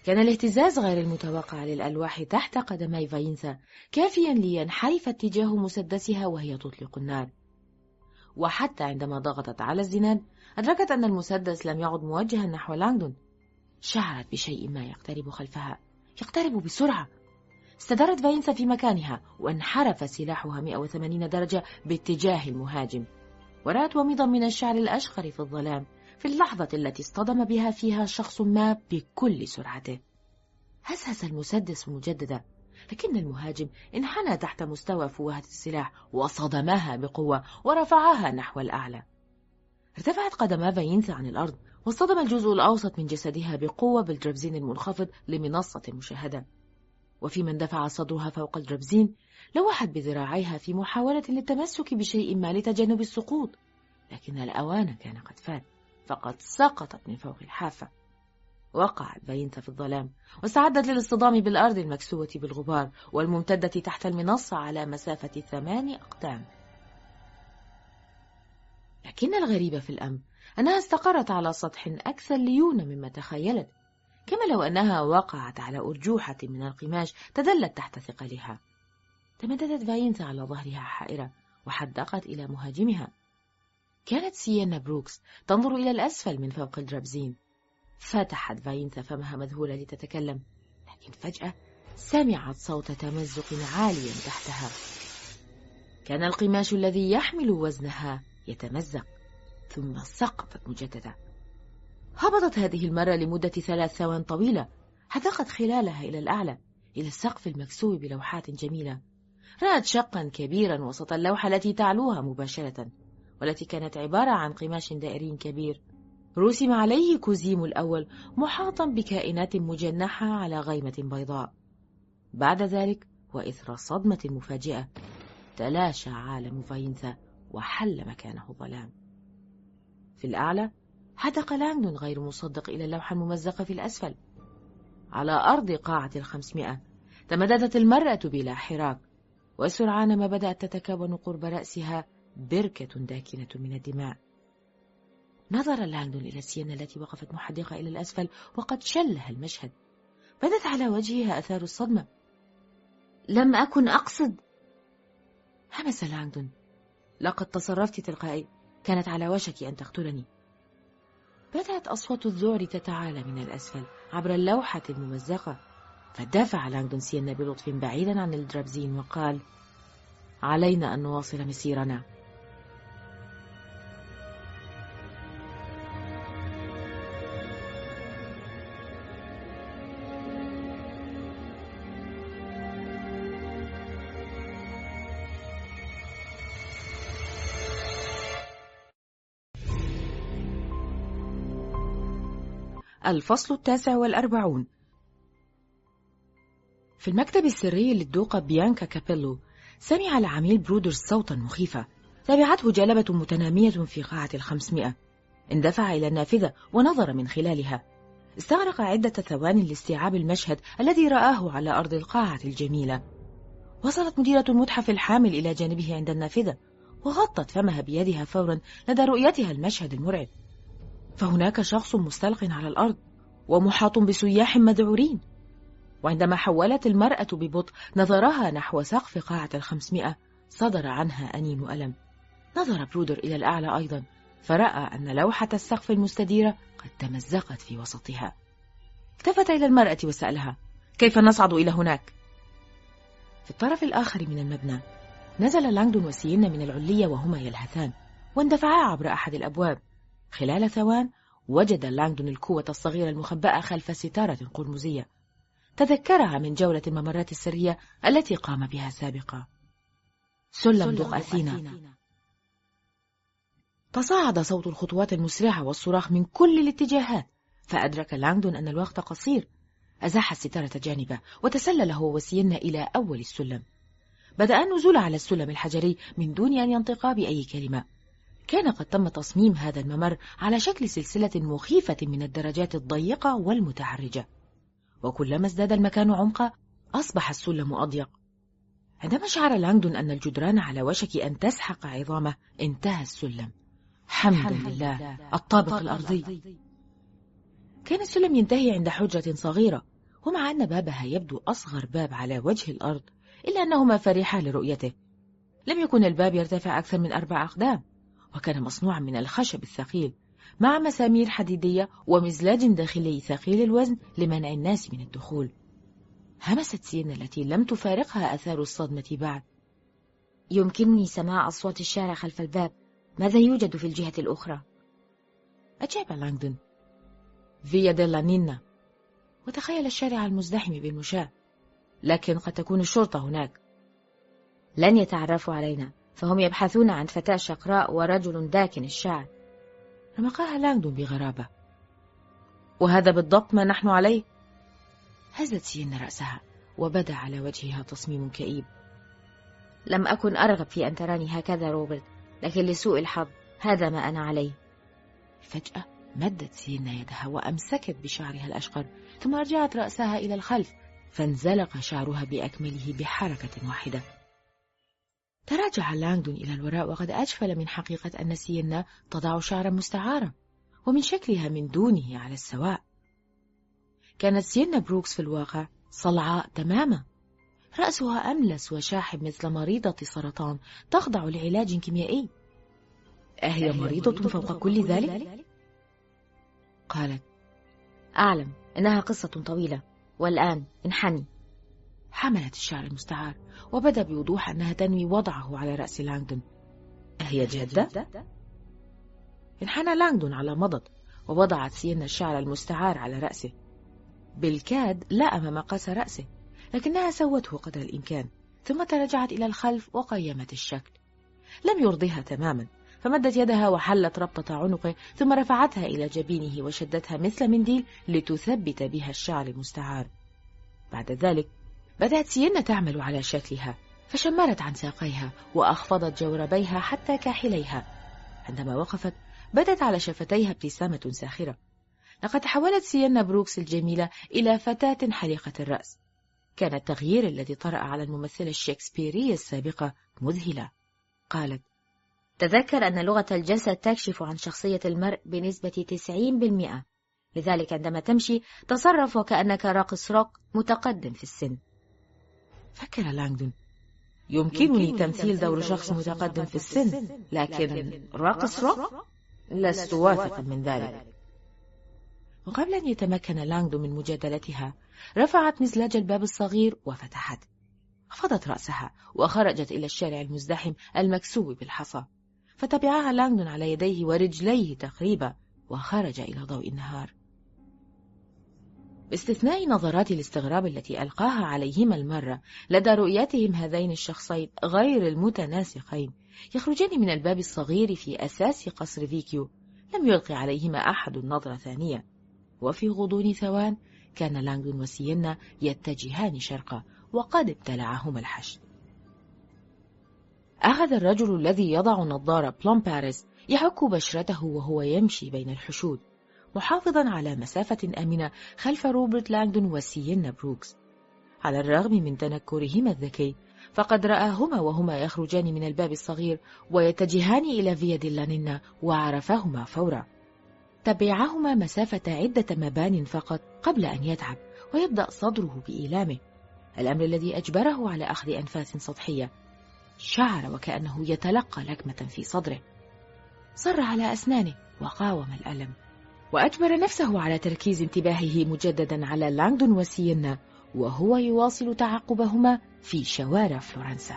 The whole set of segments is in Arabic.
كان الاهتزاز غير المتوقع للألواح تحت قدمي فاينسا كافيا لينحرف اتجاه مسدسها وهي تطلق النار، وحتى عندما ضغطت على الزناد أدركت أن المسدس لم يعد موجها نحو لانغدون. شعرت بشيء ما يقترب خلفها، يقترب بسرعة. استدارت فاينسا في مكانها وانحرف سلاحها 180 درجة باتجاه المهاجم، ورأت وميضا من الشعر الأشقر في الظلام في اللحظة التي اصطدم بها فيها شخص ما بكل سرعته. هسهس المسدس مجددا، لكن المهاجم انحنى تحت مستوى فوهة السلاح وصدمها بقوة ورفعها نحو الأعلى. ارتفعت قدما فاينسا عن الأرض، واصطدم الجزء الأوسط من جسدها بقوة بالدربزين المنخفض لمنصة المشاهدة. وفيما اندفع صدرها فوق الدربزين لوحت بذراعيها في محاولة للتمسك بشيء ما لتجنب السقوط، لكن الأوان كان قد فات، فقد سقطت من فوق الحافة. وقعت فاينسا في الظلام واستعدت للاصطدام بالأرض المكسوة بالغبار والممتدة تحت المنصة على مسافة 8 أقدام. لكن الغريب في الأمر أنها استقرت على سطح أكثر ليونة مما تخيلت، كما لو أنها وقعت على أرجوحة من القماش تدلت تحت ثقلها. تمددت فاينسا على ظهرها حائرة وحدقت إلى مهاجمها. كانت سيانا بروكس تنظر إلى الأسفل من فوق الدربزين. فتحت فاينسا فمها مذهولة لتتكلم، لكن فجأة سمعت صوت تمزق عاليا تحتها. كان القماش الذي يحمل وزنها يتمزق، ثم سقطت مجددا. هبطت هذه المرة لمدة 3 ثوان طويلة، حدقت خلالها إلى الأعلى إلى السقف المكسو بلوحات جميلة. رأت شقا كبيرا وسط اللوحة التي تعلوها مباشرة، والتي كانت عبارة عن قماش دائري كبير رسم عليه كوزيم الأول محاطا بكائنات مجنحة على غيمة بيضاء. بعد ذلك وإثر صدمة مفاجئة تلاشى عالم فاينسا وحل مكانه الظلام. في الأعلى حدق لانغدون غير مصدق إلى اللوحة الممزقة في الأسفل. على أرض قاعة 500 تمددت المرأة بلا حراك، وسرعان ما بدأت تتكون قرب رأسها بركة داكنة من الدماء. نظر لانغدون إلى سيانا التي وقفت محدقة إلى الأسفل وقد شلها المشهد. بدت على وجهها آثار الصدمة. لم أكن أقصد، همس لانغدون. لقد تصرفت تلقائي، كانت على وشك أن تقتلني. بدأت أصوات الذعر تتعالى من الأسفل عبر اللوحة الممزقة، فدافع لانغدون سيانا بلطف بعيدا عن الدربزين وقال: علينا أن نواصل مسيرنا. الفصل 49. في المكتب السري للدوقة بيانكا كابيلو سمع العميل برودرز صوتا مخيفا، تبعته جلبة متنامية في قاعة 500. اندفع إلى النافذة ونظر من خلالها. استغرق عدة ثوان لاستيعاب المشهد الذي رآه على أرض القاعة الجميلة. وصلت مديرة المتحف الحامل إلى جانبه عند النافذة، وغطت فمها بيدها فورا لدى رؤيتها المشهد المرعب. فهناك شخص مستلق على الأرض ومحاط بسياح مذعورين. وعندما حولت المرأة ببطء نظرها نحو سقف قاعة 500 صدر عنها أنين ألم. نظر برودر إلى الأعلى أيضا، فرأى أن لوحة السقف المستديرة قد تمزقت في وسطها. التفت إلى المرأة وسألها: كيف نصعد إلى هناك؟ في الطرف الآخر من المبنى نزل لانغدون وسيانا من العلية وهما يلهثان، واندفعا عبر أحد الأبواب. خلال ثوان وجد لانغدون الكوة الصغيرة المخبأة خلف ستارة قرمزية، تذكرها من جولة الممرات السرية التي قام بها سابقا. سلم دوق أثينا. تصاعد صوت الخطوات المسرعة والصراخ من كل الاتجاهات، فأدرك لانغدون أن الوقت قصير. أزاح الستارة جانبه وتسلل هو وسيانا إلى أول السلم. بدأ النزول على السلم الحجري من دون أن ينطقا بأي كلمة. كان قد تم تصميم هذا الممر على شكل سلسلة مخيفة من الدرجات الضيقة والمتعرجة، وكلما ازداد المكان عمقا أصبح السلم أضيق. عندما شعر لانغدون أن الجدران على وشك أن تسحق عظامه انتهى السلم. حمدا لله، الطابق الأرضي. كان السلم ينتهي عند حجرة صغيرة ومع أن بابها يبدو أصغر باب على وجه الأرض إلا أنهما فرحا لرؤيته. لم يكن الباب يرتفع أكثر من 4 أقدام، وكان مصنوعا من الخشب الثقيل مع مسامير حديدية ومزلاج داخلي ثقيل الوزن لمنع الناس من الدخول. همست سينا التي لم تفارقها آثار الصدمة بعد. يمكنني سماع أصوات الشارع خلف الباب، ماذا يوجد في الجهة الأخرى؟ أجاب لانغدون: فيا ديلا نينا. وتخيل الشارع المزدحم بالمشاة، لكن قد تكون الشرطة هناك. لن يتعرفوا علينا، فهم يبحثون عن فتاة شقراء ورجل داكن الشعر. رمقها لانغدون بغرابة. وهذا بالضبط ما نحن عليه. هزت سينا رأسها وبدا على وجهها تصميم كئيب. لم أكن أرغب في أن تراني هكذا روبرت، لكن لسوء الحظ هذا ما أنا عليه. فجأة مدت سينا يدها وأمسكت بشعرها الأشقر، ثم رجعت رأسها إلى الخلف فانزلق شعرها بأكمله بحركة واحدة. تراجع لانغدون إلى الوراء وقد أجفل من حقيقة أن سينا تضع شعرا مستعارا ومن شكلها من دونه على السواء. كانت سينا بروكس في الواقع صلعاء تماما، رأسها أملس وشاحب مثل مريضة سرطان تخضع لعلاج كيميائي. أهي مريضة فوق كل ذلك؟ قالت: أعلم، إنها قصة طويلة، والآن انحني. حملت الشعر المستعار وبدا بوضوح أنها تنوي وضعه على رأس لانغدون. أهي جادة؟ انحنى لانغدون على مضض ووضعت سينا الشعر المستعار على رأسه. بالكاد لأم مقاس رأسه، لكنها سوته قدر الإمكان، ثم تراجعت إلى الخلف وقيمت الشكل. لم يرضيها تماما، فمدت يدها وحلت ربطة عنقه، ثم رفعتها إلى جبينه وشدتها مثل منديل لتثبت بها الشعر المستعار. بعد ذلك بدأت سينا تعمل على شكلها، فشمرت عن ساقيها وأخفضت جوربيها حتى كاحليها. عندما وقفت بدت على شفتيها ابتسامة ساخرة. لقد تحولت سينا بروكس الجميلة إلى فتاة حليقة الرأس. كان التغيير الذي طرأ على الممثلة الشكسبيرية السابقة مذهلة. قالت: تذكر أن لغة الجسد تكشف عن شخصية المرء بنسبة 90%، لذلك عندما تمشي تصرف وكأنك راقص روك متقدم في السن. فكر لانغدون: يمكنني تمثيل دور شخص متقدم في السن، لكن راقص روك؟ لست واثقا من ذلك. وقبل أن يتمكن لانغدون من مجادلتها رفعت مزلاج الباب الصغير وفتحت. خفضت رأسها وخرجت إلى الشارع المزدحم المكسو بالحصى، فتبعها لانغدون على يديه ورجليه تقريبا وخرج إلى ضوء النهار. باستثناء نظرات الاستغراب التي ألقاها عليهما المرة لدى رؤيتهم هذين الشخصين غير المتناسقين يخرجان من الباب الصغير في أساس قصر فيكيو، لم يلقي عليهما أحد نظرة ثانية. وفي غضون ثوان كان لانغدون وسينا يتجهان شرقا وقد ابتلعهما الحشد. أخذ الرجل الذي يضع نظارة بلوم باريس يحك بشرته وهو يمشي بين الحشود، محافظا على مسافة آمنة خلف روبرت لانغدون وسينا بروكس. على الرغم من تنكرهما الذكي، فقد رآهما وهما يخرجان من الباب الصغير ويتجهان إلى فيا ديلا نينا وعرفهما فورا. تبعهما مسافة عدة مبان فقط قبل أن يتعب ويبدأ صدره بإيلامه، الأمر الذي أجبره على أخذ أنفاس سطحية. شعر وكأنه يتلقى لكمة في صدره. صر على أسنانه وقاوم الألم، وأجبر نفسه على تركيز انتباهه مجددا على لانغدون وسينا وهو يواصل تعقبهما في شوارع فلورنسا.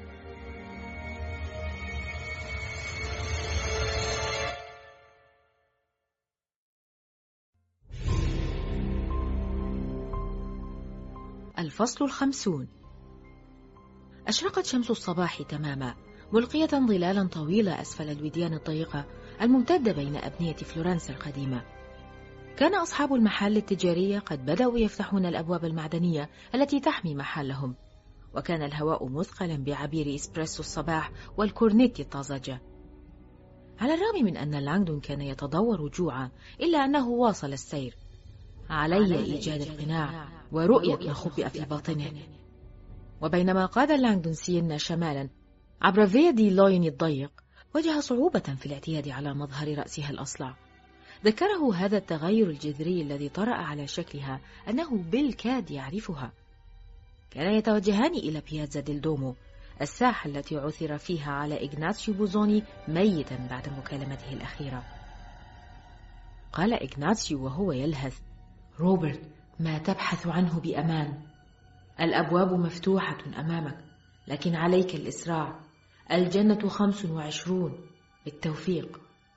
الفصل 50. أشرقت شمس الصباح تماما، ملقية ظلالا طويلة أسفل الوديان الضيقة الممتدة بين أبنية فلورنسا القديمة. كان أصحاب المحال التجارية قد بدأوا يفتحون الأبواب المعدنية التي تحمي محلهم، وكان الهواء مثقلا بعبير إسبريسو الصباح والكورنيت الطازجة. على الرغم من أن لانغدون كان يتضور جوعا، إلا أنه واصل السير. علي إيجاد القناع ورؤية ما خبئ في باطنه. وبينما قاد لانغدون سينا شمالا عبر فيا دي لوين الضيق، واجه صعوبة في الاعتياد على مظهر رأسها الأصلع. ذكره هذا التغير الجذري الذي طرأ على شكلها أنه بالكاد يعرفها. كان يتوجهان إلى بيازا ديل دومو، الساحة التي عثر فيها على إغناتشيو بوزوني ميتا بعد مكالمته الأخيرة. قال إغناتشيو وهو يلهث: روبرت، ما تبحث عنه بأمان. الأبواب مفتوحة أمامك، لكن عليك الإسراع. الجنة 25. بالتوفيق.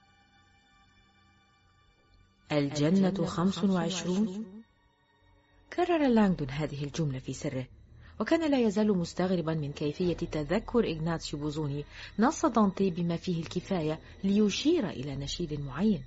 الجنة 25؟ كرر لانغدون هذه الجملة في سره، وكان لا يزال مستغربا من كيفية تذكر إغناتشيو بوزوني نص دانتي بما فيه الكفاية ليشير إلى نشيد معين.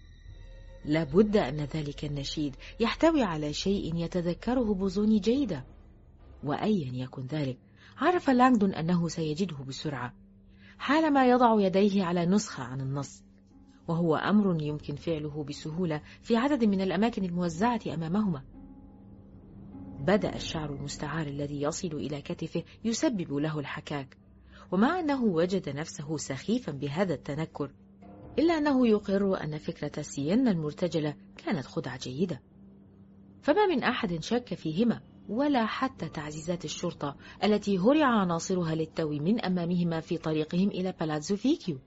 لابد أن ذلك النشيد يحتوي على شيء يتذكره بوزوني جيدا، وأيا يكن ذلك عرف لانغدون أنه سيجده بسرعة حالما يضع يديه على نسخة عن النص، وهو أمر يمكن فعله بسهولة في عدد من الأماكن الموزعة أمامهما. بدأ الشعر المستعار الذي يصل إلى كتفه يسبب له الحكاك، ومع أنه وجد نفسه سخيفا بهذا التنكر، إلا أنه يقر أن فكرة سيينا المرتجلة كانت خدعة جيدة. فما من أحد شك فيهما، ولا حتى تعزيزات الشرطة التي هرع عناصرها للتو من أمامهما في طريقهم إلى بالازو فيكيو.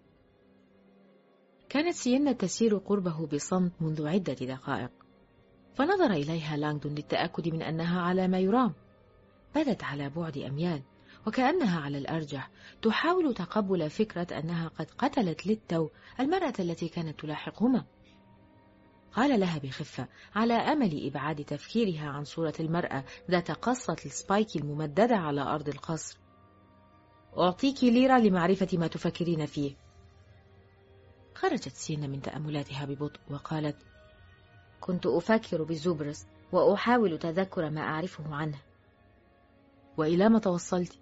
كانت سيينا تسير قربه بصمت منذ عدة دقائق، فنظر إليها لانغدون للتأكد من أنها على ما يرام. بدت على بعد أميال، وكأنها على الأرجح تحاول تقبل فكرة أنها قد قتلت للتو المرأة التي كانت تلاحقهما. قال لها بخفة على أمل إبعاد تفكيرها عن صورة المرأة ذات قصة السبايكي الممددة على أرض القصر: أعطيك ليرة لمعرفة ما تفكرين فيه. خرجت سينا من تأملاتها ببطء وقالت: كنت أفكر بزوبرس وأحاول تذكر ما أعرفه عنه. وإلى ما توصلت؟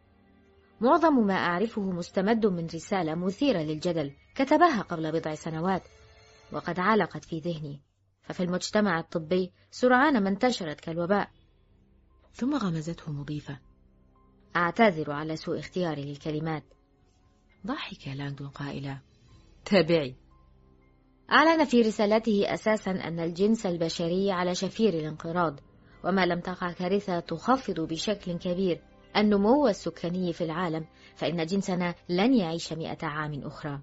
معظم ما أعرفه مستمد من رسالة مثيرة للجدل كتبها قبل بضع سنوات، وقد علقت في ذهني، ففي المجتمع الطبي سرعان ما انتشرت كالوباء. ثم غمزته مضيفة: أعتذر على سوء اختياري للكلمات. ضحك لانغدون قائلا: تابعي. أعلن في رسالته أساسا أن الجنس البشري على شفير الانقراض، وما لم تقع كارثة تخفض بشكل كبير النمو السكاني في العالم، فإن جنسنا لن يعيش 100 عام أخرى.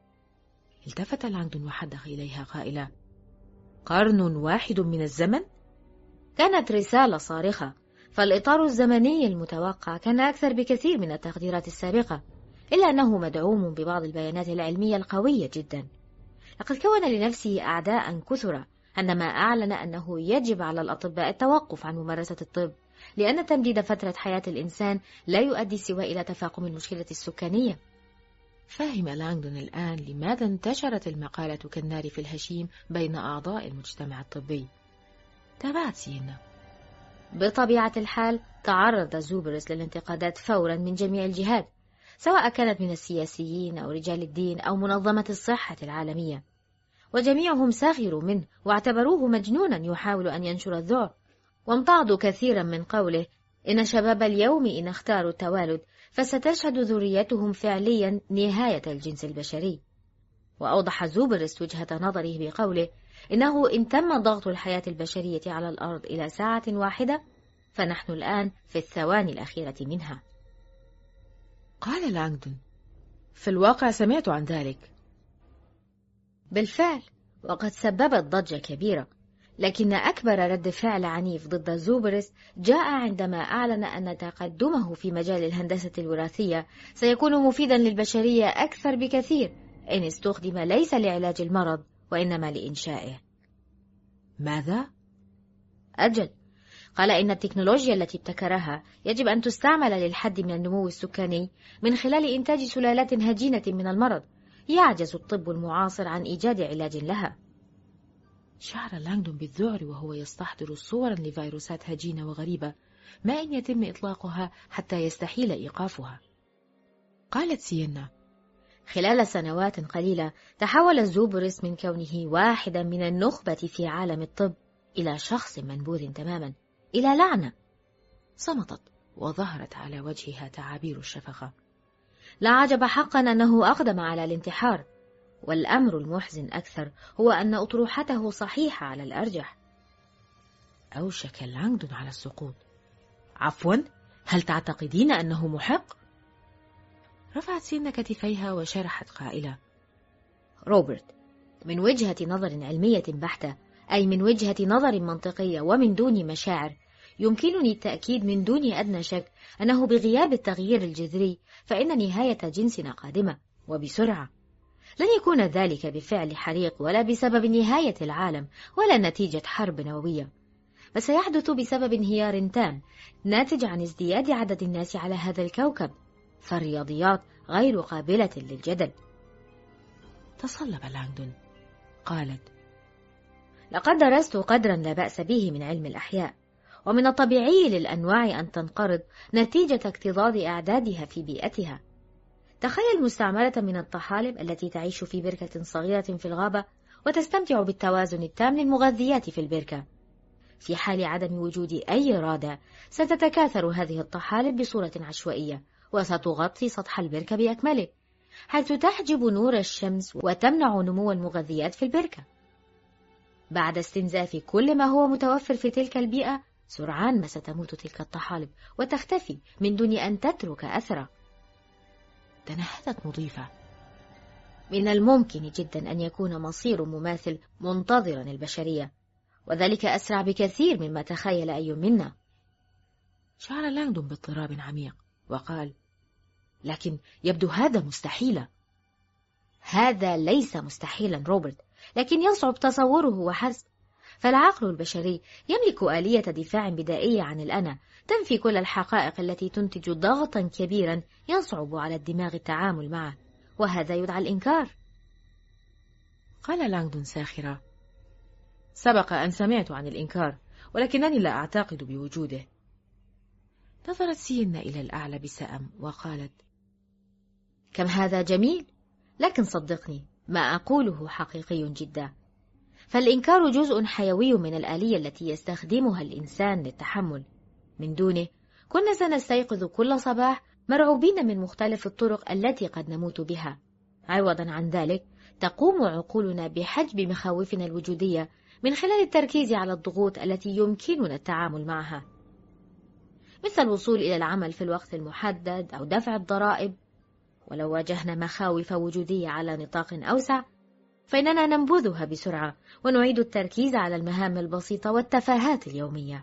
التفت لانغدون وحدق إليها قائلا: قرن واحد من الزمن؟ كانت رسالة صارخة، فالإطار الزمني المتوقع كان أكثر بكثير من التقديرات السابقة، إلا أنه مدعوم ببعض البيانات العلمية القوية جدا. لقد كون لنفسه أعداء كثرة عندما أعلن أنه يجب على الأطباء التوقف عن ممارسة الطب، لأن تمديد فترة حياة الإنسان لا يؤدي سوى إلى تفاقم المشكلة السكانية. فهم لانغدون الآن لماذا انتشرت المقالة كالنار في الهشيم بين أعضاء المجتمع الطبي. تابعت سيينا: بطبيعة الحال تعرض زوبرس للانتقادات فورا من جميع الجهات، سواء كانت من السياسيين أو رجال الدين أو منظمة الصحة العالمية، وجميعهم سخروا منه واعتبروه مجنونا يحاول أن ينشر الذعر، وامتعضوا كثيرا من قوله إن شباب اليوم إن اختاروا التوالد فستشهد ذريتهم فعليا نهاية الجنس البشري. وأوضح زوبرس وجهة نظره بقوله إنه إن تم ضغط الحياة البشرية على الأرض إلى ساعة واحدة فنحن الآن في الثواني الأخيرة منها. قال لانغدون: في الواقع سمعت عن ذلك. بالفعل، وقد سببت ضجة كبيرة، لكن أكبر رد فعل عنيف ضد زوبرس جاء عندما أعلن أن تقدمه في مجال الهندسة الوراثية سيكون مفيدا للبشرية أكثر بكثير إن استخدم ليس لعلاج المرض وإنما لإنشائه. ماذا؟ أجل، قال إن التكنولوجيا التي ابتكرها يجب أن تستعمل للحد من النمو السكاني من خلال إنتاج سلالات هجينة من المرض يعجز الطب المعاصر عن إيجاد علاج لها. شعر لانغدون بالذعر وهو يستحضر صورا لفيروسات هجينة وغريبة ما إن يتم إطلاقها حتى يستحيل إيقافها. قالت سيينا: خلال سنوات قليلة تحول زوبرس من كونه واحدا من النخبة في عالم الطب إلى شخص منبوذ تماما، إلى لعنة. صمتت وظهرت على وجهها تعابير الشفقة. لا عجب حقا أنه أقدم على الانتحار، والأمر المحزن أكثر هو أن أطروحته صحيحة على الأرجح. أوشك لانغدون على السقوط. عفوا، هل تعتقدين أنه محق؟ رفعت سينا كتفيها وشرحت قائلة: روبرت، من وجهة نظر علمية بحتة، أي من وجهة نظر منطقية ومن دون مشاعر، يمكنني التأكيد من دون أدنى شك أنه بغياب التغيير الجذري فإن نهاية جنسنا قادمة وبسرعة. لن يكون ذلك بفعل حريق ولا بسبب نهاية العالم ولا نتيجة حرب نووية، فسيحدث بسبب انهيار تام ناتج عن ازدياد عدد الناس على هذا الكوكب، فالرياضيات غير قابلة للجدل. تصلب لانغدون. قالت: لقد درست قدرا لا بأس به من علم الأحياء، ومن الطبيعي للأنواع أن تنقرض نتيجة اكتظاظ أعدادها في بيئتها. تخيل مستعمرة من الطحالب التي تعيش في بركة صغيرة في الغابة وتستمتع بالتوازن التام للمغذيات في البركة. في حال عدم وجود أي رادع ستتكاثر هذه الطحالب بصورة عشوائية وستغطي سطح البركة بأكمله، حيث تحجب نور الشمس وتمنع نمو المغذيات في البركة. بعد استنزاف كل ما هو متوفر في تلك البيئة، سرعان ما ستموت تلك الطحالب وتختفي من دون أن تترك أثرا. تنهدت مضيفة: من الممكن جدا أن يكون مصير مماثل منتظرا البشرية، وذلك أسرع بكثير مما تخيل أي منا. شعر لانغدون باضطراب عميق وقال: لكن يبدو هذا مستحيلا. هذا ليس مستحيلا روبرت، لكن يصعب تصوره وحسب. فالعقل البشري يملك آلية دفاع بدائية عن الأنا تنفي كل الحقائق التي تنتج ضغطا كبيرا يصعب على الدماغ التعامل معه، وهذا يدعى الإنكار. قال لانغدون ساخرة: سبق أن سمعت عن الإنكار، ولكنني لا أعتقد بوجوده. نظرت سينا إلى الأعلى بسأم وقالت: كم هذا جميل، لكن صدقني ما أقوله حقيقي جدا. فالإنكار جزء حيوي من الآلية التي يستخدمها الإنسان للتحمل. من دونه كنا سنستيقظ كل صباح مرعوبين من مختلف الطرق التي قد نموت بها. عوضا عن ذلك تقوم عقولنا بحجب مخاوفنا الوجودية من خلال التركيز على الضغوط التي يمكننا التعامل معها، مثل الوصول إلى العمل في الوقت المحدد أو دفع الضرائب. ولو واجهنا مخاوف وجودية على نطاق أوسع فإننا ننبذها بسرعة ونعيد التركيز على المهام البسيطة والتفاهات اليومية.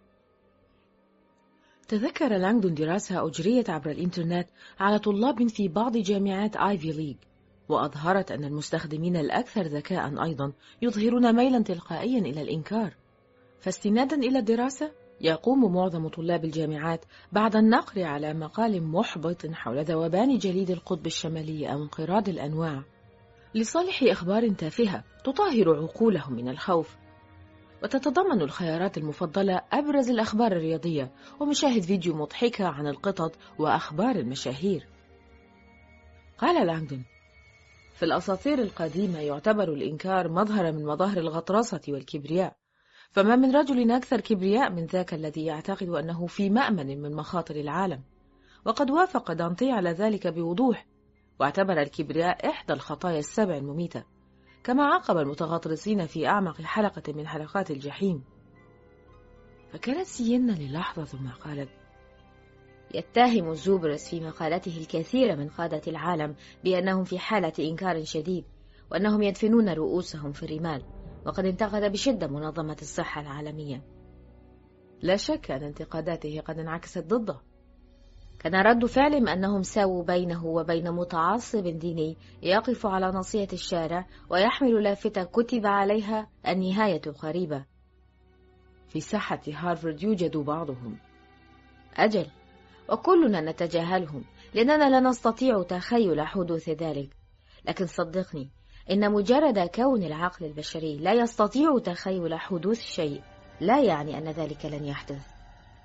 تذكر لانغدون دراسة أجريت عبر الإنترنت على طلاب في بعض جامعات آيفي ليج، وأظهرت أن المستخدمين الأكثر ذكاء أيضا يظهرون ميلا تلقائيا إلى الإنكار. فاستنادا إلى الدراسة، يقوم معظم طلاب الجامعات بعد النقر على مقال محبط حول ذوبان جليد القطب الشمالي أو انقراض الأنواع لصالح أخبار تافهة تطهر عقولهم من الخوف، وتتضمن الخيارات المفضلة أبرز الأخبار الرياضية ومشاهد فيديو مضحكة عن القطط وأخبار المشاهير. قال لانغدون: في الأساطير القديمة يعتبر الإنكار مظهر من مظاهر الغطرسة والكبرياء، فما من رجل أكثر كبرياء من ذاك الذي يعتقد أنه في مأمن من مخاطر العالم. وقد وافق دانتي على ذلك بوضوح، واعتبر الكبرياء إحدى الخطايا السبع المميتة، كما عاقب المتغطرسين في أعمق حلقة من حلقات الجحيم. فكانت سينا للحظة ثم قالت: يتهم زوبرس في مقالته الكثير من قادة العالم بأنهم في حالة إنكار شديد، وأنهم يدفنون رؤوسهم في الرمال، وقد انتقد بشدة منظمة الصحة العالمية. لا شك أن انتقاداته قد انعكست ضده. كان رد فعلهم أنهم ساووا بينه وبين متعصب ديني يقف على ناصية الشارع ويحمل لافتة كتب عليها النهاية قريبة. في ساحة هارفارد يوجد بعضهم. أجل، وكلنا نتجاهلهم لأننا لا نستطيع تخيل حدوث ذلك. لكن صدقني، إن مجرد كون العقل البشري لا يستطيع تخيل حدوث شيء لا يعني أن ذلك لن يحدث.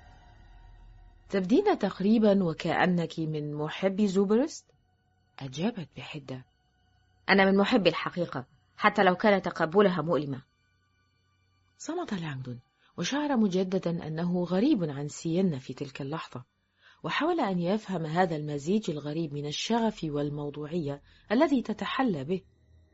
تبدين تقريبا وكأنك من محبي زوبرست؟ أجابت بحدة. أنا من محبي الحقيقة، حتى لو كان تقبلها مؤلمة. صمت لانغدون وشعر مجددا أنه غريب عن سينا في تلك اللحظة، وحاول أن يفهم هذا المزيج الغريب من الشغف والموضوعية الذي تتحلى به.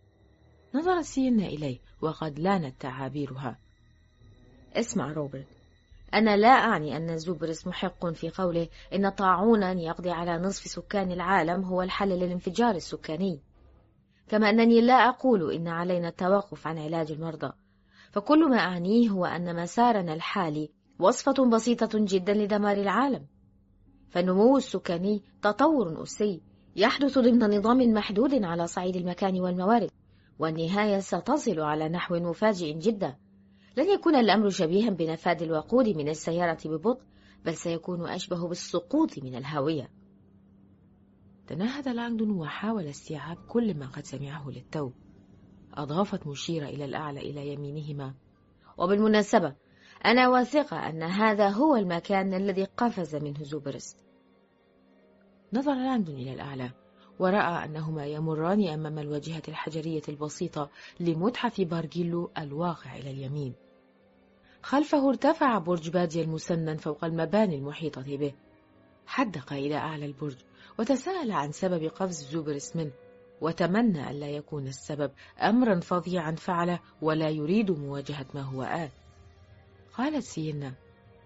نظرت سينا إليه وقد لانت تعابيرها. اسمع روبرت، أنا لا أعني أن زوبرس محق في قوله إن طاعونا يقضي على نصف سكان العالم هو الحل للانفجار السكاني، كما أنني لا أقول إن علينا التوقف عن علاج المرضى، فكل ما أعنيه هو أن مسارنا الحالي وصفة بسيطة جدا لدمار العالم. فالنمو السكاني تطور أسي يحدث ضمن نظام محدود على صعيد المكان والموارد، والنهاية ستصل على نحو مفاجئ جدا. لن يكون الأمر شبيها بنفاذ الوقود من السيارة ببطء، بل سيكون أشبه بالسقوط من الهاوية. تنهد لانغدون وحاول استيعاب كل ما قد سمعه للتو. أضافت مشيرة إلى الأعلى إلى يمينهما: وبالمناسبة أنا واثقة أن هذا هو المكان الذي قفز منه زوبرس. نظر لانغدون إلى الأعلى ورأى أنهما يمران أمام الواجهة الحجرية البسيطة لمتحف بارجيلو الواقع إلى اليمين. خلفه ارتفع برج بادية المسنن فوق المباني المحيطة به. حدق إلى أعلى البرج وتساءل عن سبب قفز زوبرس منه، وتمنى ألا يكون السبب أمرا فظيعا فعله ولا يريد مواجهة ما هو آت. قالت سينا: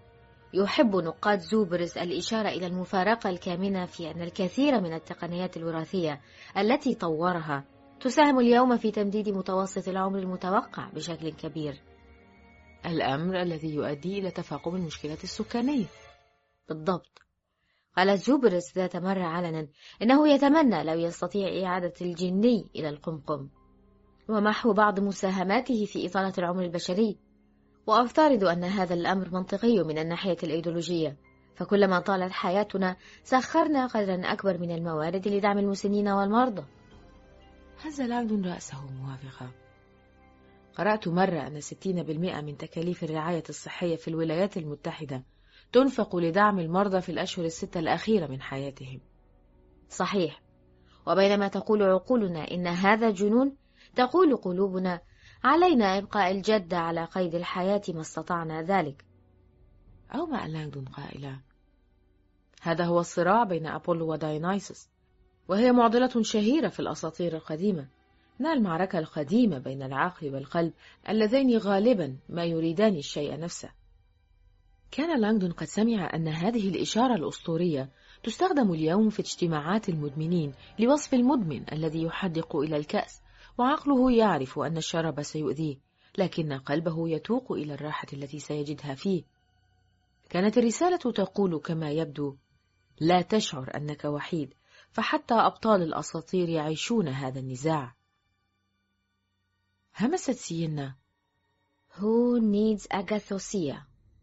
يحب نقاد زوبرس الإشارة إلى المفارقة الكامنة في أن الكثير من التقنيات الوراثية التي طورها تساهم اليوم في تمديد متوسط العمر المتوقع بشكل كبير. الأمر الذي يؤدي إلى تفاقم المشكلة السكانية. بالضبط. قال زوبرس ذات مرة علنا إنه يتمنى لو يستطيع إعادة الجني إلى القمقم ومحو بعض مساهماته في إطالة العمر البشري، وأفترض أن هذا الأمر منطقي من الناحية الأيديولوجية، فكلما طالت حياتنا سخرنا قدرا أكبر من الموارد لدعم المسنين والمرضى. هز لانغدون رأسه موافقة. قرأت مرة أن 60% من تكاليف الرعاية الصحية في الولايات المتحدة تنفق لدعم المرضى في الأشهر الستة الأخيرة من حياتهم. صحيح، وبينما تقول عقولنا إن هذا جنون، تقول قلوبنا علينا إبقاء الجدة على قيد الحياة ما استطعنا ذلك. أومأ لانغدون قائلا: هذا هو الصراع بين أبولو ودايونيسوس، وهي معضلة شهيرة في الأساطير القديمة، إنها المعركة القديمة بين العقل والقلب اللذين غالبا ما يريدان الشيء نفسه. كان لانغدون قد سمع أن هذه الإشارة الأسطورية تستخدم اليوم في اجتماعات المدمنين لوصف المدمن الذي يحدق إلى الكأس، وعقله يعرف أن الشراب سيؤذيه، لكن قلبه يتوق إلى الراحة التي سيجدها فيه. كانت الرسالة تقول كما يبدو: لا تشعر أنك وحيد، فحتى أبطال الأساطير يعيشون هذا النزاع. همست سينا: Who needs أغاثوسيا؟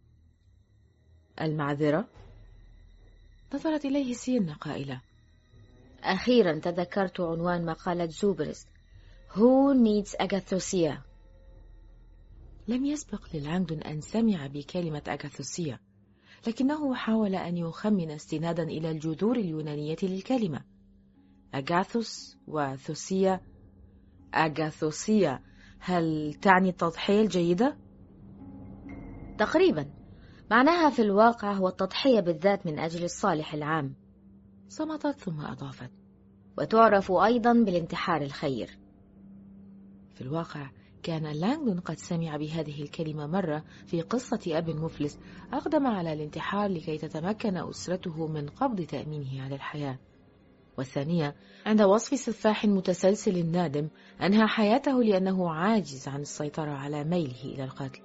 المعذرة؟ نظرت إليه سينا قائلة: أخيرا تذكرت عنوان مقالة زوبرس. Who needs أغاثوسيا؟ لم يسبق للانغدون أن سمع بكلمة أغاثوسيا، لكنه حاول أن يخمن استنادا إلى الجذور اليونانية للكلمة. أغاثوس وثوسيا. أغاثوسيا هل تعني التضحية الجيدة؟ تقريبا، معناها في الواقع هو التضحية بالذات من أجل الصالح العام. صمتت ثم أضافت: وتعرف أيضا بالانتحار الخير. في الواقع كان لانغدون قد سمع بهذه الكلمة مرة في قصة أب مفلس أقدم على الانتحار لكي تتمكن أسرته من قبض تأمينه على الحياة، والثانية عند وصف سفاح متسلسل نادم أنهى حياته لأنه عاجز عن السيطرة على ميله إلى القتل.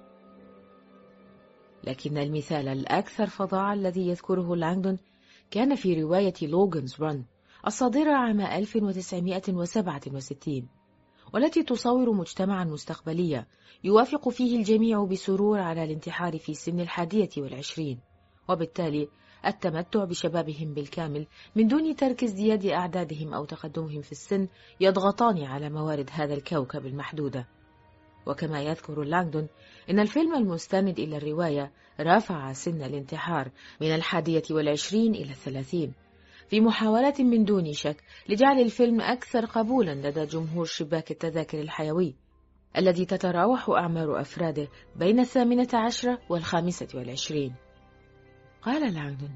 لكن المثال الأكثر فظاعة الذي يذكره لانغدون كان في رواية لوغانز ران الصادرة عام 1967، والتي تصور مجتمعا مستقبليا يوافق فيه الجميع بسرور على الانتحار في سن 21، وبالتالي التمتع بشبابهم بالكامل من دون ترك ازدياد أعدادهم أو تقدمهم في السن يضغطان على موارد هذا الكوكب المحدودة. وكما يذكر لانغدون إن الفيلم المستند إلى الرواية رفع سن الانتحار من 21 إلى 30، في محاولة من دون شك لجعل الفيلم أكثر قبولا لدى جمهور شباك التذاكر الحيوي الذي تتراوح أعمار أفراده بين 18 و25. قال لانغدون: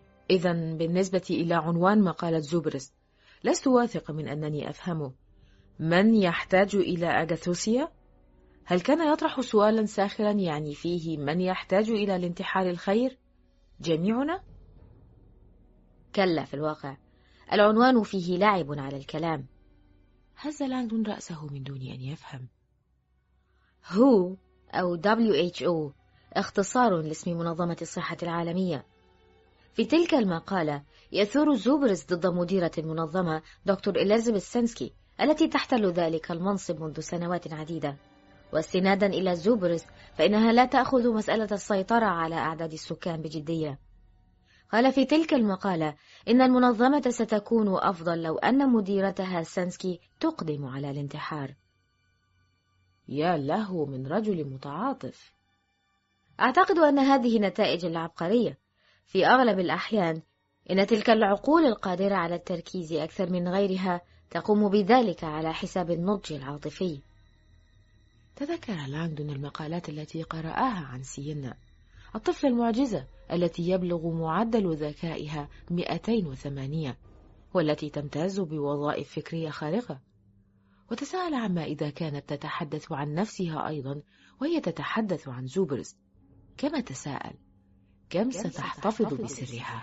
إذن بالنسبة إلى عنوان مقالة زوبرس لست واثق من أنني أفهمه، من يحتاج إلى أغاثوسيا؟ هل كان يطرح سؤالا ساخرا يعني فيه من يحتاج إلى الانتحار الخير؟ جميعنا؟ كلا، في الواقع العنوان فيه لعب على الكلام. هز لانغدون رأسه من دون أن يفهم. WHO أو WHO اختصار لاسم منظمة الصحة العالمية. في تلك المقالة يثور زوبرس ضد مديرة المنظمة دكتور إليزابيث سينسكي التي تحتل ذلك المنصب منذ سنوات عديدة. واستنادا إلى زوبرس فإنها لا تأخذ مسألة السيطرة على أعداد السكان بجدية. قال في تلك المقالة إن المنظمة ستكون أفضل لو أن مديرتها سينسكي تقدم على الانتحار. يا له من رجل متعاطف. أعتقد أن هذه نتائج العبقرية. في أغلب الأحيان إن تلك العقول القادرة على التركيز أكثر من غيرها تقوم بذلك على حساب النضج العاطفي. تذكر لانغدون المقالات التي قرأها عن سينا، الطفلة المعجزة التي يبلغ معدل ذكائها 208 والتي تمتاز بوظائف فكرية خارقة، وتساءل عما إذا كانت تتحدث عن نفسها أيضا وهي تتحدث عن زوبرس، كما تساءل كم ستحتفظ بسرها.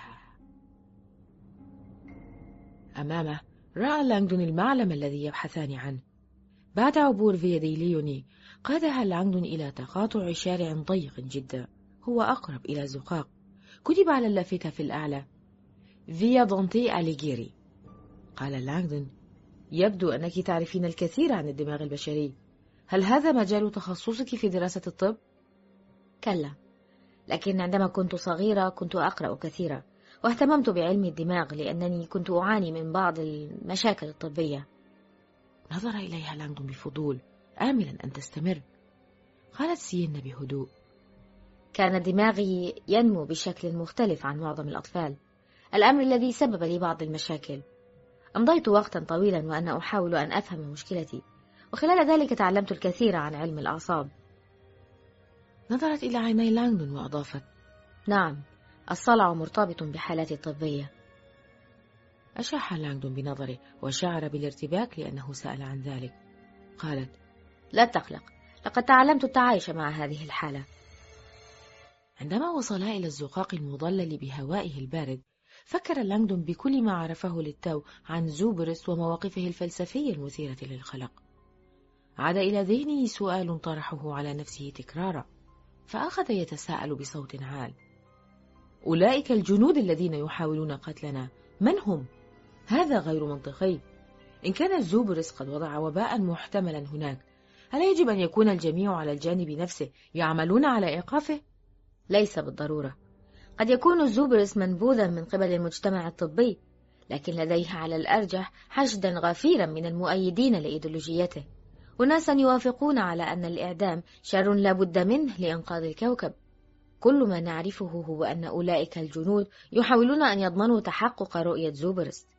أمامه رأى لانغدون المعلم الذي يبحثان عنه. بعد عبور فيا دي ليوني قادها لانغدون إلى تقاطع شارع ضيق جدا هو أقرب إلى زقاق، كتب على اللافتة في الأعلى فيا دونتي أليغيري. قال لانغدون: يبدو أنك تعرفين الكثير عن الدماغ البشري، هل هذا مجال تخصصك في دراسة الطب؟ كلا، لكن عندما كنت صغيرة كنت أقرأ كثيرا، واهتممت بعلم الدماغ لأنني كنت أعاني من بعض المشاكل الطبية. نظر إليها لانغدون بفضول آملا أن تستمر. قالت سينا بهدوء: كان دماغي ينمو بشكل مختلف عن معظم الأطفال، الأمر الذي سبب لي بعض المشاكل. أمضيت وقتا طويلا وأنا أحاول أن أفهم مشكلتي، وخلال ذلك تعلمت الكثير عن علم الأعصاب. نظرت إلى عيني لانغدون وأضافت: نعم، الصلع مرتبط بحالاتي الطبية. أشاح لانغدون بنظره وشعر بالارتباك لأنه سأل عن ذلك. قالت: لا تقلق، لقد تعلمت التعايش مع هذه الحالة. عندما وصلا إلى الزقاق المظلل بهوائه البارد فكر لانغدون بكل ما عرفه للتو عن زوبرس ومواقفه الفلسفية المثيرة للقلق. عاد إلى ذهنه سؤال طرحه على نفسه تكرارا، فأخذ يتساءل بصوت عال: أولئك الجنود الذين يحاولون قتلنا من هم؟ هذا غير منطقي. إن كان زوبرس قد وضع وباء محتملا هناك، هل يجب أن يكون الجميع على الجانب نفسه يعملون على إيقافه؟ ليس بالضرورة. قد يكون زوبرس منبوذا من قبل المجتمع الطبي، لكن لديه على الأرجح حشدا غفيرا من المؤيدين لإيديولوجيته، وناسا يوافقون على أن الإعدام شر لا بد منه لإنقاذ الكوكب. كل ما نعرفه هو أن أولئك الجنود يحاولون أن يضمنوا تحقق رؤية زوبرس.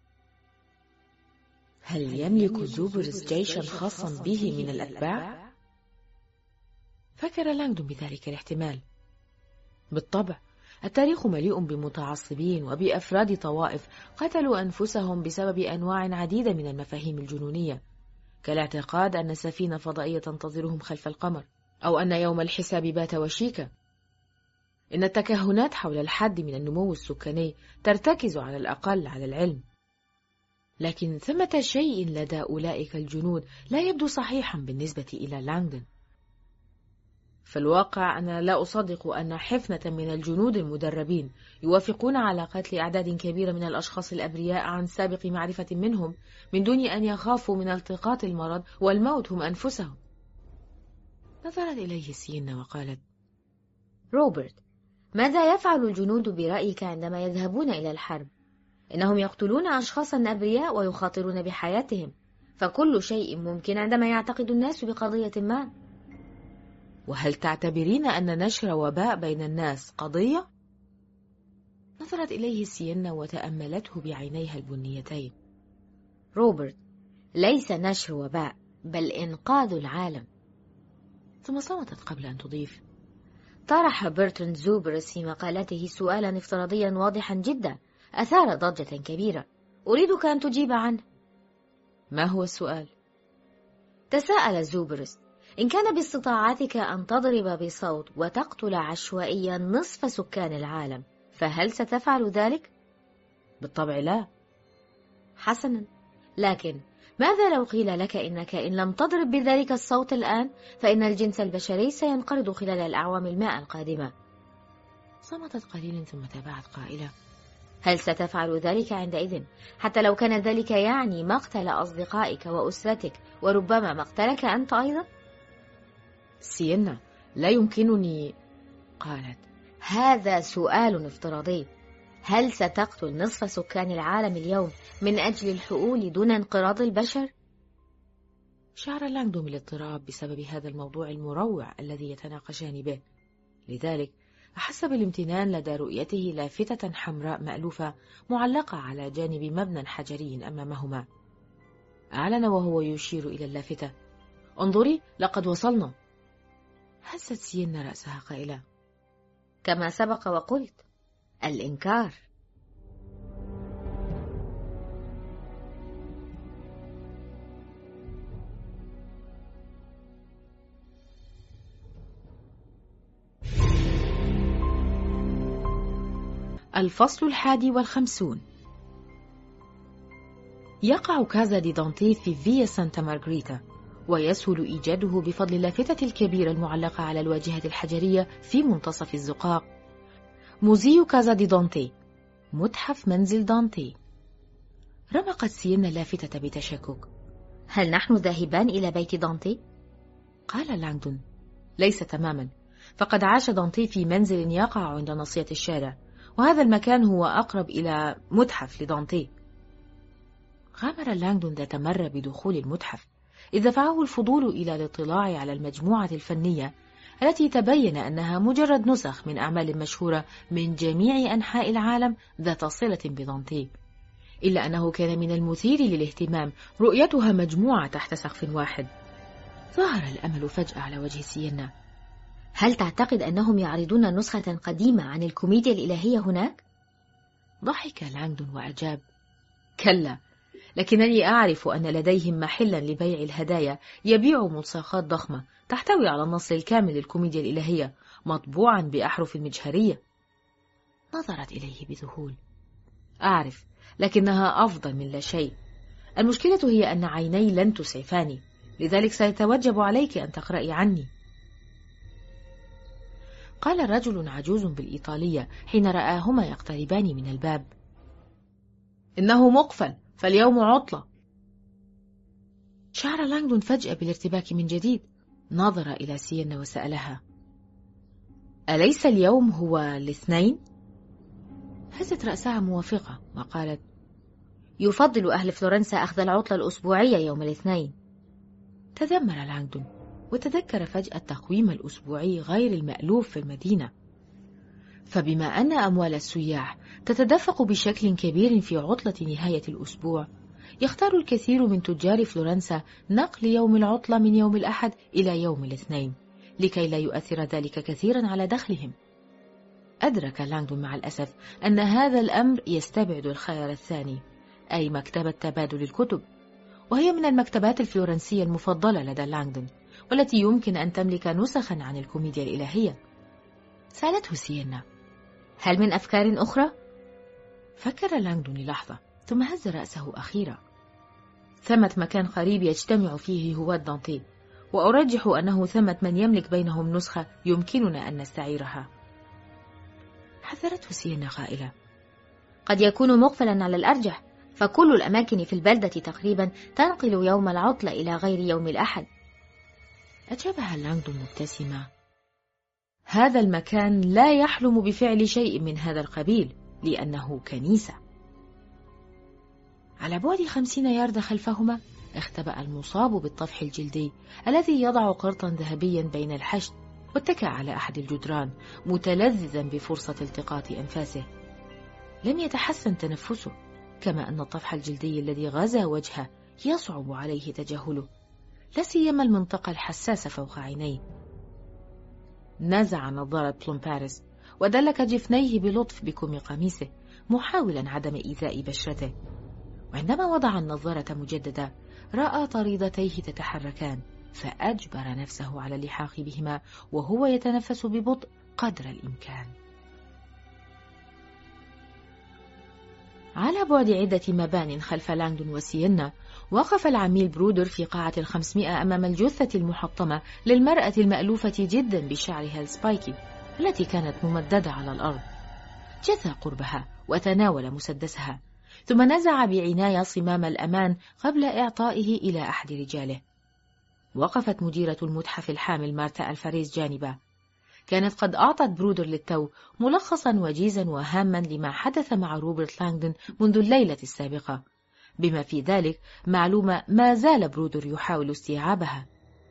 هل يملك زوبرس جيشا خاصا به من الأتباع؟ فكر لانغدون بذلك الاحتمال. بالطبع، التاريخ مليء بمتعصبين وبأفراد طوائف قتلوا أنفسهم بسبب أنواع عديدة من المفاهيم الجنونية، كالاعتقاد أن سفينة فضائية تنتظرهم خلف القمر، أو أن يوم الحساب بات وشيكا. إن التكهنات حول الحد من النمو السكاني ترتكز على الأقل على العلم، لكن ثمة شيء لدى أولئك الجنود لا يبدو صحيحا بالنسبة إلى لانغدون. في الواقع أنا لا أصدق أن حفنة من الجنود المدربين يوافقون على قتل أعداد كبيرة من الأشخاص الأبرياء عن سابق معرفة منهم من دون أن يخافوا من التقاط المرض والموت هم أنفسهم. نظرت إليه سينا وقالت: روبرت، ماذا يفعل الجنود برأيك عندما يذهبون إلى الحرب؟ إنهم يقتلون أشخاصا أبرياء ويخاطرون بحياتهم، فكل شيء ممكن عندما يعتقد الناس بقضية ما. وهل تعتبرين أن نشر وباء بين الناس قضية؟ نظرت إليه سينا وتأملته بعينيها البنيتين. روبرت، ليس نشر وباء بل إنقاذ العالم. ثم صمتت قبل أن تضيف: طرح برتراند زوبرس في مقالته سؤالا افتراضيا واضحا جدا أثار ضجة كبيرة، أريدك أن تجيب عنه. ما هو السؤال؟ تساءل زوبرس: إن كان باستطاعتك أن تضرب بصوت وتقتل عشوائيا نصف سكان العالم، فهل ستفعل ذلك؟ بالطبع لا. حسنا، لكن ماذا لو قيل لك إنك إن لم تضرب بذلك الصوت الآن، فإن الجنس البشري سينقرض خلال الأعوام 100 القادمة؟ صمتت قليلا ثم تابعت قائلة: هل ستفعل ذلك عندئذ، حتى لو كان ذلك يعني مقتل أصدقائك وأسرتك، وربما مقتلك أنت أيضا؟ سينا، لا يمكنني. قالت: هذا سؤال افتراضي. هل ستقتل نصف سكان العالم اليوم من أجل الحقول دون انقراض البشر؟ شعر لانغدون بالاضطراب بسبب هذا الموضوع المروع الذي يتناقشان به، لذلك أحس بالامتنان لدى رؤيته لافتة حمراء مألوفة معلقة على جانب مبنى حجري أمامهما. أعلن وهو يشير إلى اللافتة: انظري، لقد وصلنا. هزت سينا رأسها قائلة: كما سبق وقلت، الإنكار. الفصل 51. يقع كازا دي دانتي في فيا سانتا مارغريتا، ويسهل إيجاده بفضل اللافتة الكبيرة المعلقة على الواجهة الحجرية في منتصف الزقاق: موزيو كازا دي دانتي، متحف منزل دانتي. رمقت سينا اللافتة بتشكك: هل نحن ذاهبان إلى بيت دانتي؟ قال لانغدون: ليس تماما، فقد عاش دانتي في منزل يقع عند ناصية الشارع، وهذا المكان هو أقرب إلى متحف لدانتي. غامر لانغدون ذات مرة بدخول المتحف، إذ دفعه الفضول إلى الاطلاع على المجموعة الفنية التي تبين أنها مجرد نسخ من أعمال مشهورة من جميع أنحاء العالم ذات صلة بدانتي، إلا أنه كان من المثير للاهتمام رؤيتها مجموعة تحت سقف واحد. ظهر الأمل فجأة على وجه سينا. هل تعتقد أنهم يعرضون نسخة قديمة عن الكوميديا الإلهية هناك؟ ضحك لانغدون وأجاب: كلا، لكنني أعرف أن لديهم محلا لبيع الهدايا يبيع ملصقات ضخمة تحتوي على النص الكامل للكوميديا الإلهية مطبوعا بأحرف مجهرية. نظرت إليه بذهول. أعرف، لكنها أفضل من لا شيء. المشكلة هي أن عيني لن تسعفاني، لذلك سيتوجب عليك أن تقرأي عني. قال رجل عجوز بالإيطالية حين رآهما يقتربان من الباب: إنه مقفل، فاليوم عطلة. شعر لانغدون فجأة بالارتباك من جديد. نظر إلى سينا وسألها: أليس اليوم هو الاثنين؟ هزت رأسها موافقة وقالت: يفضل أهل فلورنسا أخذ العطلة الأسبوعية يوم الاثنين. تذمر لانغدون وتذكر فجأة التقويم الأسبوعي غير المألوف في المدينة، فبما أن أموال السياح تتدفق بشكل كبير في عطلة نهاية الأسبوع، يختار الكثير من تجار فلورنسا نقل يوم العطلة من يوم الأحد إلى يوم الاثنين لكي لا يؤثر ذلك كثيرا على دخلهم. أدرك لانغدون مع الأسف أن هذا الأمر يستبعد الخيار الثاني، أي مكتبة تبادل الكتب، وهي من المكتبات الفلورنسية المفضلة لدى لانغدون، والتي يمكن أن تملك نسخا عن الكوميديا الإلهية. سألته سينا: هل من أفكار أخرى؟ فكر لانغدون لحظة ثم هز رأسه أخيرا. ثمة مكان قريب يجتمع فيه هواة دانتي، وأرجح أنه ثمة من يملك بينهم نسخة يمكننا أن نستعيرها. حذرته سينا قائلة: قد يكون مقفلا على الأرجح، فكل الأماكن في البلدة تقريبا تنقل يوم العطلة إلى غير يوم الأحد. أجابها لانغدون مبتسمة: هذا المكان لا يحلم بفعل شيء من هذا القبيل، لأنه كنيسة. على بعد 50 ياردة خلفهما اختبأ المصاب بالطفح الجلدي الذي يضع قرطا ذهبيا بين الحشد، واتكأ على أحد الجدران متلذذا بفرصة التقاط أنفاسه. لم يتحسن تنفسه، كما أن الطفح الجلدي الذي غزا وجهه يصعب عليه تجاهله، لا سيما المنطقة الحساسة فوق عينيه. نزع نظارة بلومباريس ودلك جفنيه بلطف بكم قميصه، محاولا عدم إيذاء بشرته. وعندما وضع النظارة مجددا رأى طريدتيه تتحركان، فأجبر نفسه على اللحاق بهما وهو يتنفس ببطء قدر الإمكان. على بعد عدة مبان خلف لانغدون وسيينا، وقف العميل برودر في قاعة 500 أمام الجثة المحطمة للمرأة المألوفة جدا بشعرها السبايكي التي كانت ممددة على الأرض. جثى قربها وتناول مسدسها، ثم نزع بعناية صمام الأمان قبل إعطائه إلى أحد رجاله. وقفت مديرة المتحف الحامل مارتا الفاريز جانبه. كانت قد أعطت برودر للتو ملخصا وجيزا وهاما لما حدث مع روبرت لانغدون منذ الليلة السابقة، بما في ذلك معلومة ما زال برودر يحاول استيعابها.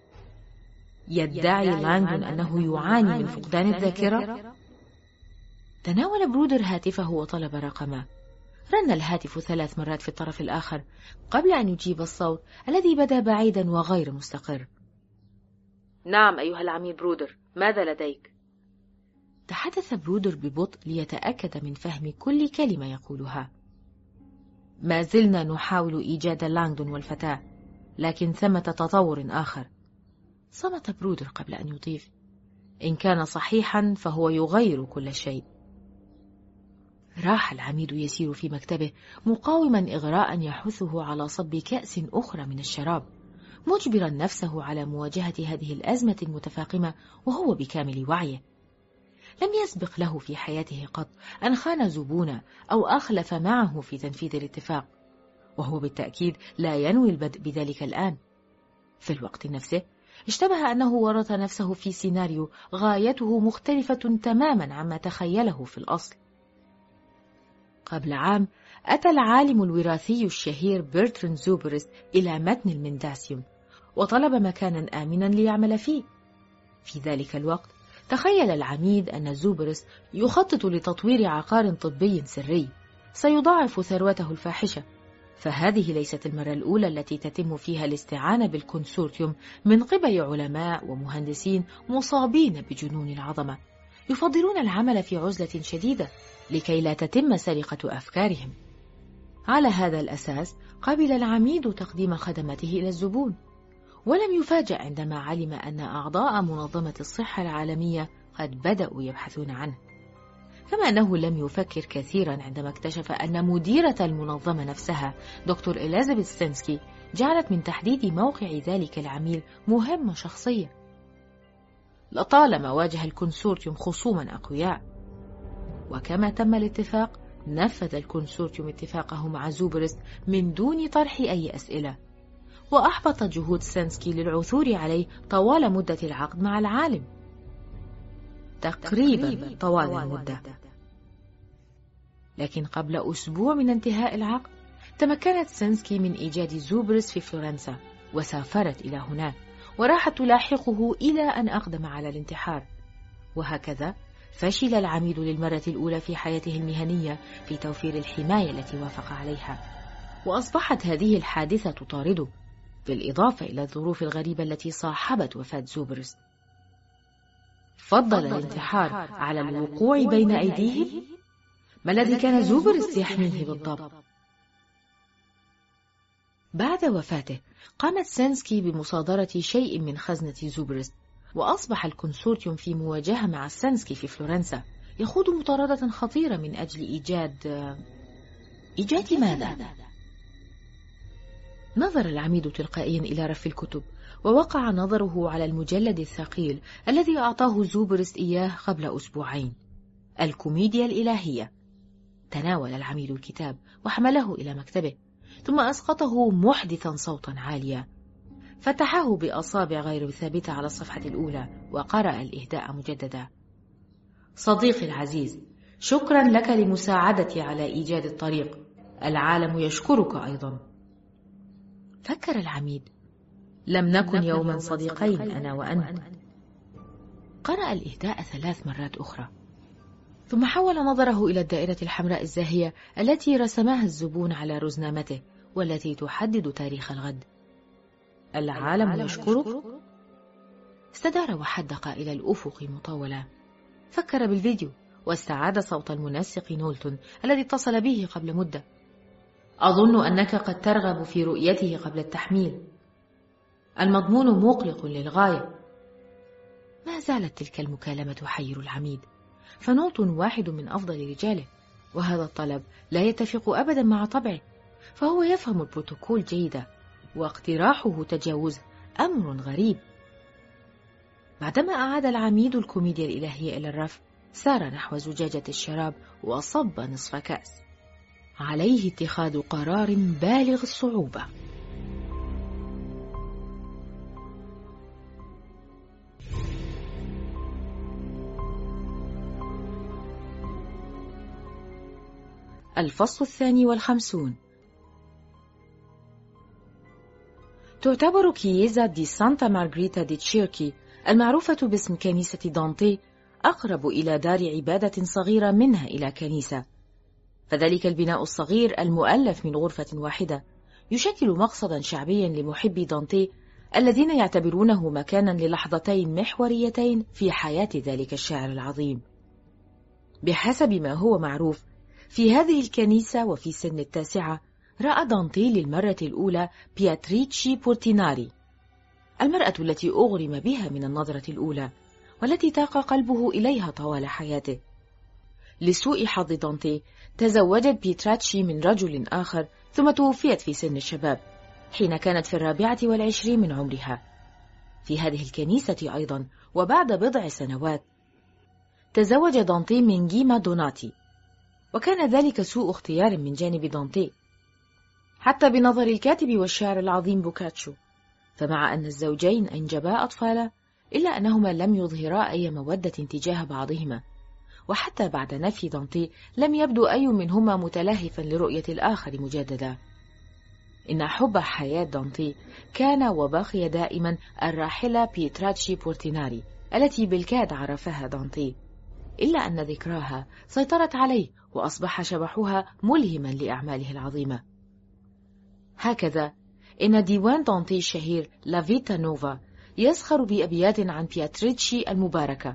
يدعي لانغدون أنه يعاني من فقدان الذاكرة. تناول برودر هاتفه وطلب رقمه. رن الهاتف 3 مرات في الطرف الآخر قبل أن يجيب الصوت الذي بدا بعيدا وغير مستقر. نعم أيها العميل برودر، ماذا لديك؟ تحدث برودر ببطء ليتأكد من فهم كل كلمة يقولها. ما زلنا نحاول إيجاد لانغدون والفتاة، لكن ثمة تطور آخر. صمت برودر قبل أن يضيف: إن كان صحيحا فهو يغير كل شيء. راح العميد يسير في مكتبه مقاوما إغراء يحثه على صب كأس أخرى من الشراب، مجبرا نفسه على مواجهة هذه الأزمة المتفاقمة وهو بكامل وعيه. لم يسبق له في حياته قط أن خان زبونا أو أخلف معه في تنفيذ الاتفاق، وهو بالتأكيد لا ينوي البدء بذلك الآن. في الوقت نفسه اشتبه أنه ورط نفسه في سيناريو غايته مختلفة تماما عما تخيله في الأصل. قبل عام أتى العالم الوراثي الشهير برتراند زوبرست إلى متن المنداسيوم وطلب مكانا آمنا ليعمل فيه. في ذلك الوقت تخيل العميد أن زوبرست يخطط لتطوير عقار طبي سري سيضاعف ثروته الفاحشة، فهذه ليست المرة الأولى التي تتم فيها الاستعانة بالكونسورتيوم من قبل علماء ومهندسين مصابين بجنون العظمة يفضلون العمل في عزلة شديدة لكي لا تتم سرقة أفكارهم. على هذا الأساس قبل العميد تقديم خدماته إلى الزبون، ولم يفاجأ عندما علم أن أعضاء منظمة الصحة العالمية قد بدأوا يبحثون عنه، كما أنه لم يفكر كثيرا عندما اكتشف أن مديرة المنظمة نفسها دكتور إليزابيث ستينسكي جعلت من تحديد موقع ذلك العميل مهمة شخصية. لطالما واجه الكونسورتيوم خصوما أقوياء، وكما تم الاتفاق نفذ الكونسورتيوم اتفاقه مع زوبرست من دون طرح أي أسئلة، وأحبط جهود ستينسكي للعثور عليه طوال مدة العقد مع العالم، تقريبا طوال المدة. لكن قبل أسبوع من انتهاء العقد تمكنت ستينسكي من إيجاد زوبرست في فلورنسا، وسافرت إلى هناك وراحت تلاحقه إلى أن أقدم على الانتحار. وهكذا فشل العميد للمرة الأولى في حياته المهنية في توفير الحماية التي وافق عليها، وأصبحت هذه الحادثة تطارده، بالإضافة إلى الظروف الغريبة التي صاحبت وفاة زوبرست. فضل الانتحار على الوقوع بين أيديهم؟ ما الذي كان زوبرست يحميه بالضبط؟ بعد وفاته قامت ستينسكي بمصادرة شيء من خزنة زوبرست، وأصبح الكونسورتيوم في مواجهة مع ستينسكي في فلورنسا يخوض مطاردة خطيرة من أجل إيجاد ماذا؟ نظر العميد تلقائيا إلى رف الكتب، ووقع نظره على المجلد الثقيل الذي أعطاه زوبرست إياه قبل أسبوعين، الكوميديا الإلهية. تناول العميد الكتاب وحمله إلى مكتبه، ثم أسقطه محدثا صوتا عاليا. فتحه بأصابع غير ثابتة على الصفحة الأولى وقرأ الإهداء مجددا: صديقي العزيز، شكرا لك لمساعدتي على إيجاد الطريق، العالم يشكرك أيضا. فكر العميد: لم نكن يوما صديقين أنا وأنت. قرأ الإهداء 3 مرات أخرى، ثم حول نظره إلى الدائرة الحمراء الزاهية التي رسمها الزبون على رزنامته والتي تحدد تاريخ الغد. العالم يشكرك؟ استدار وحدق إلى الأفق مطولا. فكر بالفيديو واستعاد صوت المنسق نولتون الذي اتصل به قبل مدة. أظن أنك قد ترغب في رؤيته قبل التحميل. المضمون مقلق للغاية. ما زالت تلك المكالمة تحير العميد، فنولتون واحد من أفضل رجاله، وهذا الطلب لا يتفق أبدا مع طبعه، فهو يفهم البروتوكول جيدا، واقتراحه تجاوزه أمر غريب. بعدما أعاد العميد الكوميديا الإلهية إلى الرف، سار نحو زجاجة الشراب وصب نصف كأس. عليه اتخاذ قرار بالغ الصعوبة. الفصل 52. تعتبر كييزا دي سانتا مارغريتا دي تشيركي المعروفة باسم كنيسة دانتي أقرب إلى دار عبادة صغيرة منها إلى كنيسة، فذلك البناء الصغير المؤلف من غرفة واحدة يشكل مقصدا شعبيا لمحبي دانتي الذين يعتبرونه مكانا للحظتين محوريتين في حياة ذلك الشاعر العظيم. بحسب ما هو معروف، في هذه الكنيسة وفي سن 9 رأى دانتي للمرة الأولى بياتريتشي بورتيناري، المرأة التي أغرم بها من النظرة الأولى والتي تاق قلبه إليها طوال حياته. لسوء حظ دانتي تزوجت بيتراتشي من رجل آخر، ثم توفيت في سن الشباب حين كانت في 24 من عمرها. في هذه الكنيسة أيضا وبعد بضع سنوات تزوج دانتي من جيما دوناتي، وكان ذلك سوء اختيار من جانب دانتي حتى بنظر الكاتب والشاعر العظيم بوكاتشو، فمع أن الزوجين أنجبا أطفالا إلا أنهما لم يظهرا أي مودة تجاه بعضهما، وحتى بعد نفي دانتي لم يبدو أي منهما متلهفا لرؤية الآخر مجددا. إن حب حياة دانتي كان وبقي دائما الراحلة بيتراتشي بورتيناري التي بالكاد عرفها دانتي، إلا أن ذكراها سيطرت عليه وأصبح شبحها ملهما لأعماله العظيمة. هكذا إن ديوان دانتي الشهير لا فيتا نوفا يسخر بأبيات عن بياتريتشي المباركة،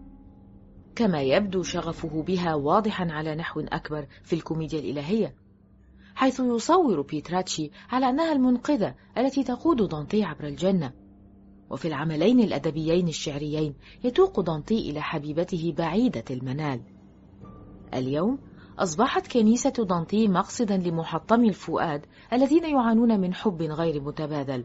كما يبدو شغفه بها واضحا على نحو أكبر في الكوميديا الإلهية، حيث يصور بيتراتشي على أنها المنقذة التي تقود دانتي عبر الجنة. وفي العملين الأدبيين الشعريين يتوق دانتي إلى حبيبته بعيدة المنال. اليوم أصبحت كنيسة دانتي مقصدا لمحطمي الفؤاد الذين يعانون من حب غير متبادل.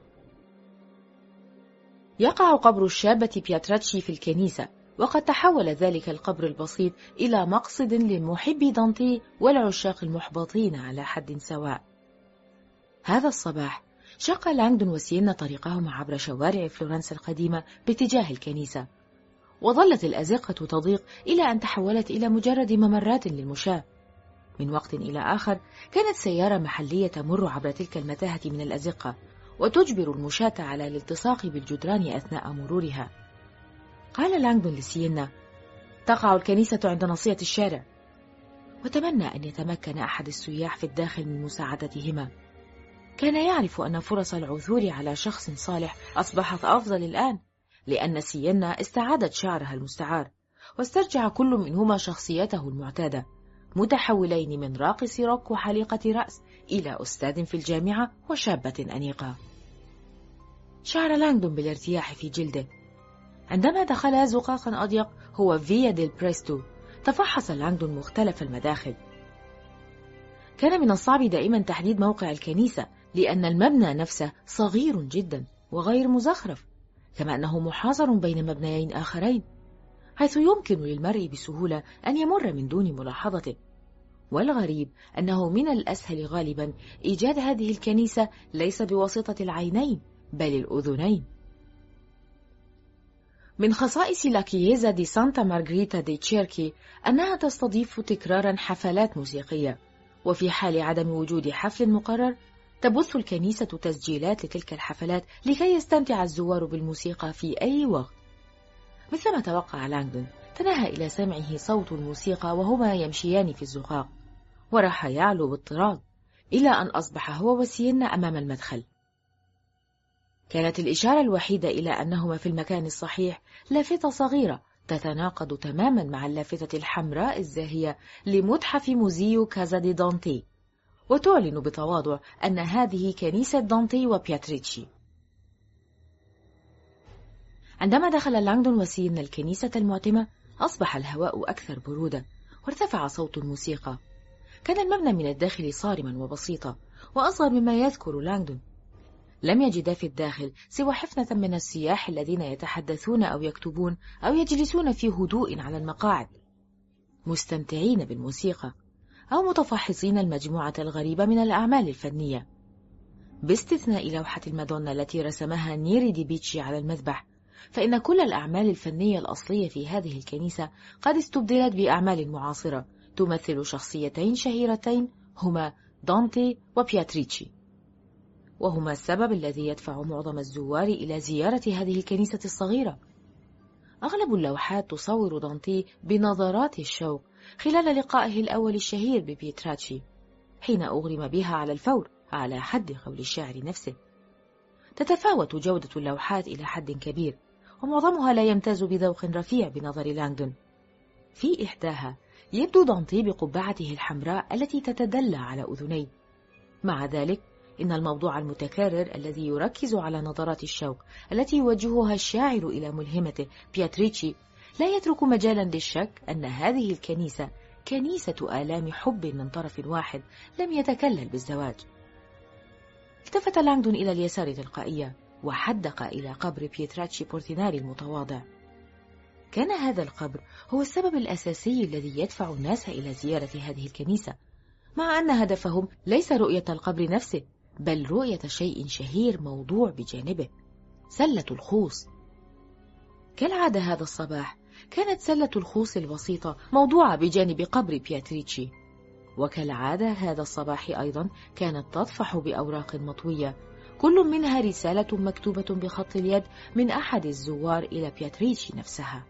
يقع قبر الشابة بياتراتشي في الكنيسة، وقد تحول ذلك القبر البسيط إلى مقصد لمحبي دانتي والعشاق المحبطين على حد سواء. هذا الصباح شق لانغدون وسيينا طريقهما عبر شوارع فلورنسا القديمة باتجاه الكنيسة، وظلت الأزقة تضيق إلى أن تحولت إلى مجرد ممرات للمشاة. من وقت إلى آخر كانت سيارة محلية تمر عبر تلك المتاهة من الأزقة وتجبر المشاة على الالتصاق بالجدران أثناء مرورها. قال لانغدون لسيينا: تقع الكنيسة عند ناصية الشارع، وتمنى أن يتمكن أحد السياح في الداخل من مساعدتهما. كان يعرف أن فرص العثور على شخص صالح أصبحت أفضل الآن، لأن سيينا استعادت شعرها المستعار، واسترجع كل منهما شخصيته المعتادة، متحولين من راقص روك وحليقة رأس إلى أستاذ في الجامعة وشابة أنيقة. شعر لانغدون بالارتياح في جلده. عندما دخل زقاقا أضيق هو فيا ديل بريستو، تفحص لانغدون مختلف المداخل. كان من الصعب دائما تحديد موقع الكنيسة، لأن المبنى نفسه صغير جدا وغير مزخرف، كما أنه محاصر بين مبنيين آخرين، حيث يمكن للمرء بسهولة أن يمر من دون ملاحظته. والغريب أنه من الأسهل غالبا إيجاد هذه الكنيسة ليس بواسطة العينين بل الأذنين. من خصائص لا كييزا دي سانتا مارغريتا دي تشيركي أنها تستضيف تكرارا حفلات موسيقية، وفي حال عدم وجود حفل مقرر تبث الكنيسة تسجيلات لتلك الحفلات لكي يستمتع الزوار بالموسيقى في أي وقت. مثلما توقع لانغدون، تناهى إلى سمعه صوت الموسيقى وهما يمشيان في الزقاق، وراح يعلو باضطراد إلى أن أصبح هو وسيينا أمام المدخل. كانت الإشارة الوحيدة إلى أنهما في المكان الصحيح لافتة صغيرة تتناقض تماما مع اللافتة الحمراء الزاهية لمتحف موزيو كازا دي دانتي، وتعلن بتواضع أن هذه كنيسة دانتي وبياتريتشي. عندما دخل لانغدون وسيينا الكنيسة المعتمة، أصبح الهواء أكثر برودة، وارتفع صوت الموسيقى. كان المبنى من الداخل صارما وبسيطا، وأصغر مما يذكر لانغدون. لم يجد في الداخل سوى حفنة من السياح الذين يتحدثون أو يكتبون أو يجلسون في هدوء على المقاعد، مستمتعين بالموسيقى أو متفحصين المجموعة الغريبة من الأعمال الفنية، باستثناء لوحة المادونا التي رسمها نيري دي بيتشي على المذبح. فإن كل الأعمال الفنية الأصلية في هذه الكنيسة قد استبدلت بأعمال معاصرة تمثل شخصيتين شهيرتين هما دانتي وبياتريتشي، وهما السبب الذي يدفع معظم الزوار إلى زيارة هذه الكنيسة الصغيرة. أغلب اللوحات تصور دانتي بنظرات الشوق خلال لقائه الأول الشهير ببيتراتشي، حين أغرم بها على الفور على حد قول الشاعر نفسه. تتفاوت جودة اللوحات إلى حد كبير، ومعظمها لا يمتاز بذوق رفيع بنظر لانغدون. في إحداها يبدو دانتي بقبعته الحمراء التي تتدلى على أذنيه. مع ذلك إن الموضوع المتكرر الذي يركز على نظرات الشوق التي يوجهها الشاعر إلى ملهمته بياتريتشي لا يترك مجالا للشك أن هذه الكنيسة كنيسة آلام حب من طرف واحد لم يتكلل بالزواج. التفت لانغدون إلى اليسار تلقائيا وحدق إلى قبر بيتراتشي بورتيناري المتواضع. كان هذا القبر هو السبب الأساسي الذي يدفع الناس إلى زيارة هذه الكنيسة، مع أن هدفهم ليس رؤية القبر نفسه، بل رؤية شيء شهير موضوع بجانبه، سلة الخوص. كالعادة هذا الصباح كانت سلة الخوص البسيطة موضوعة بجانب قبر بياتريتشي، وكالعادة هذا الصباح أيضا كانت تطفح بأوراق مطوية، كل منها رسالة مكتوبة بخط اليد من أحد الزوار إلى بياتريتشي نفسها.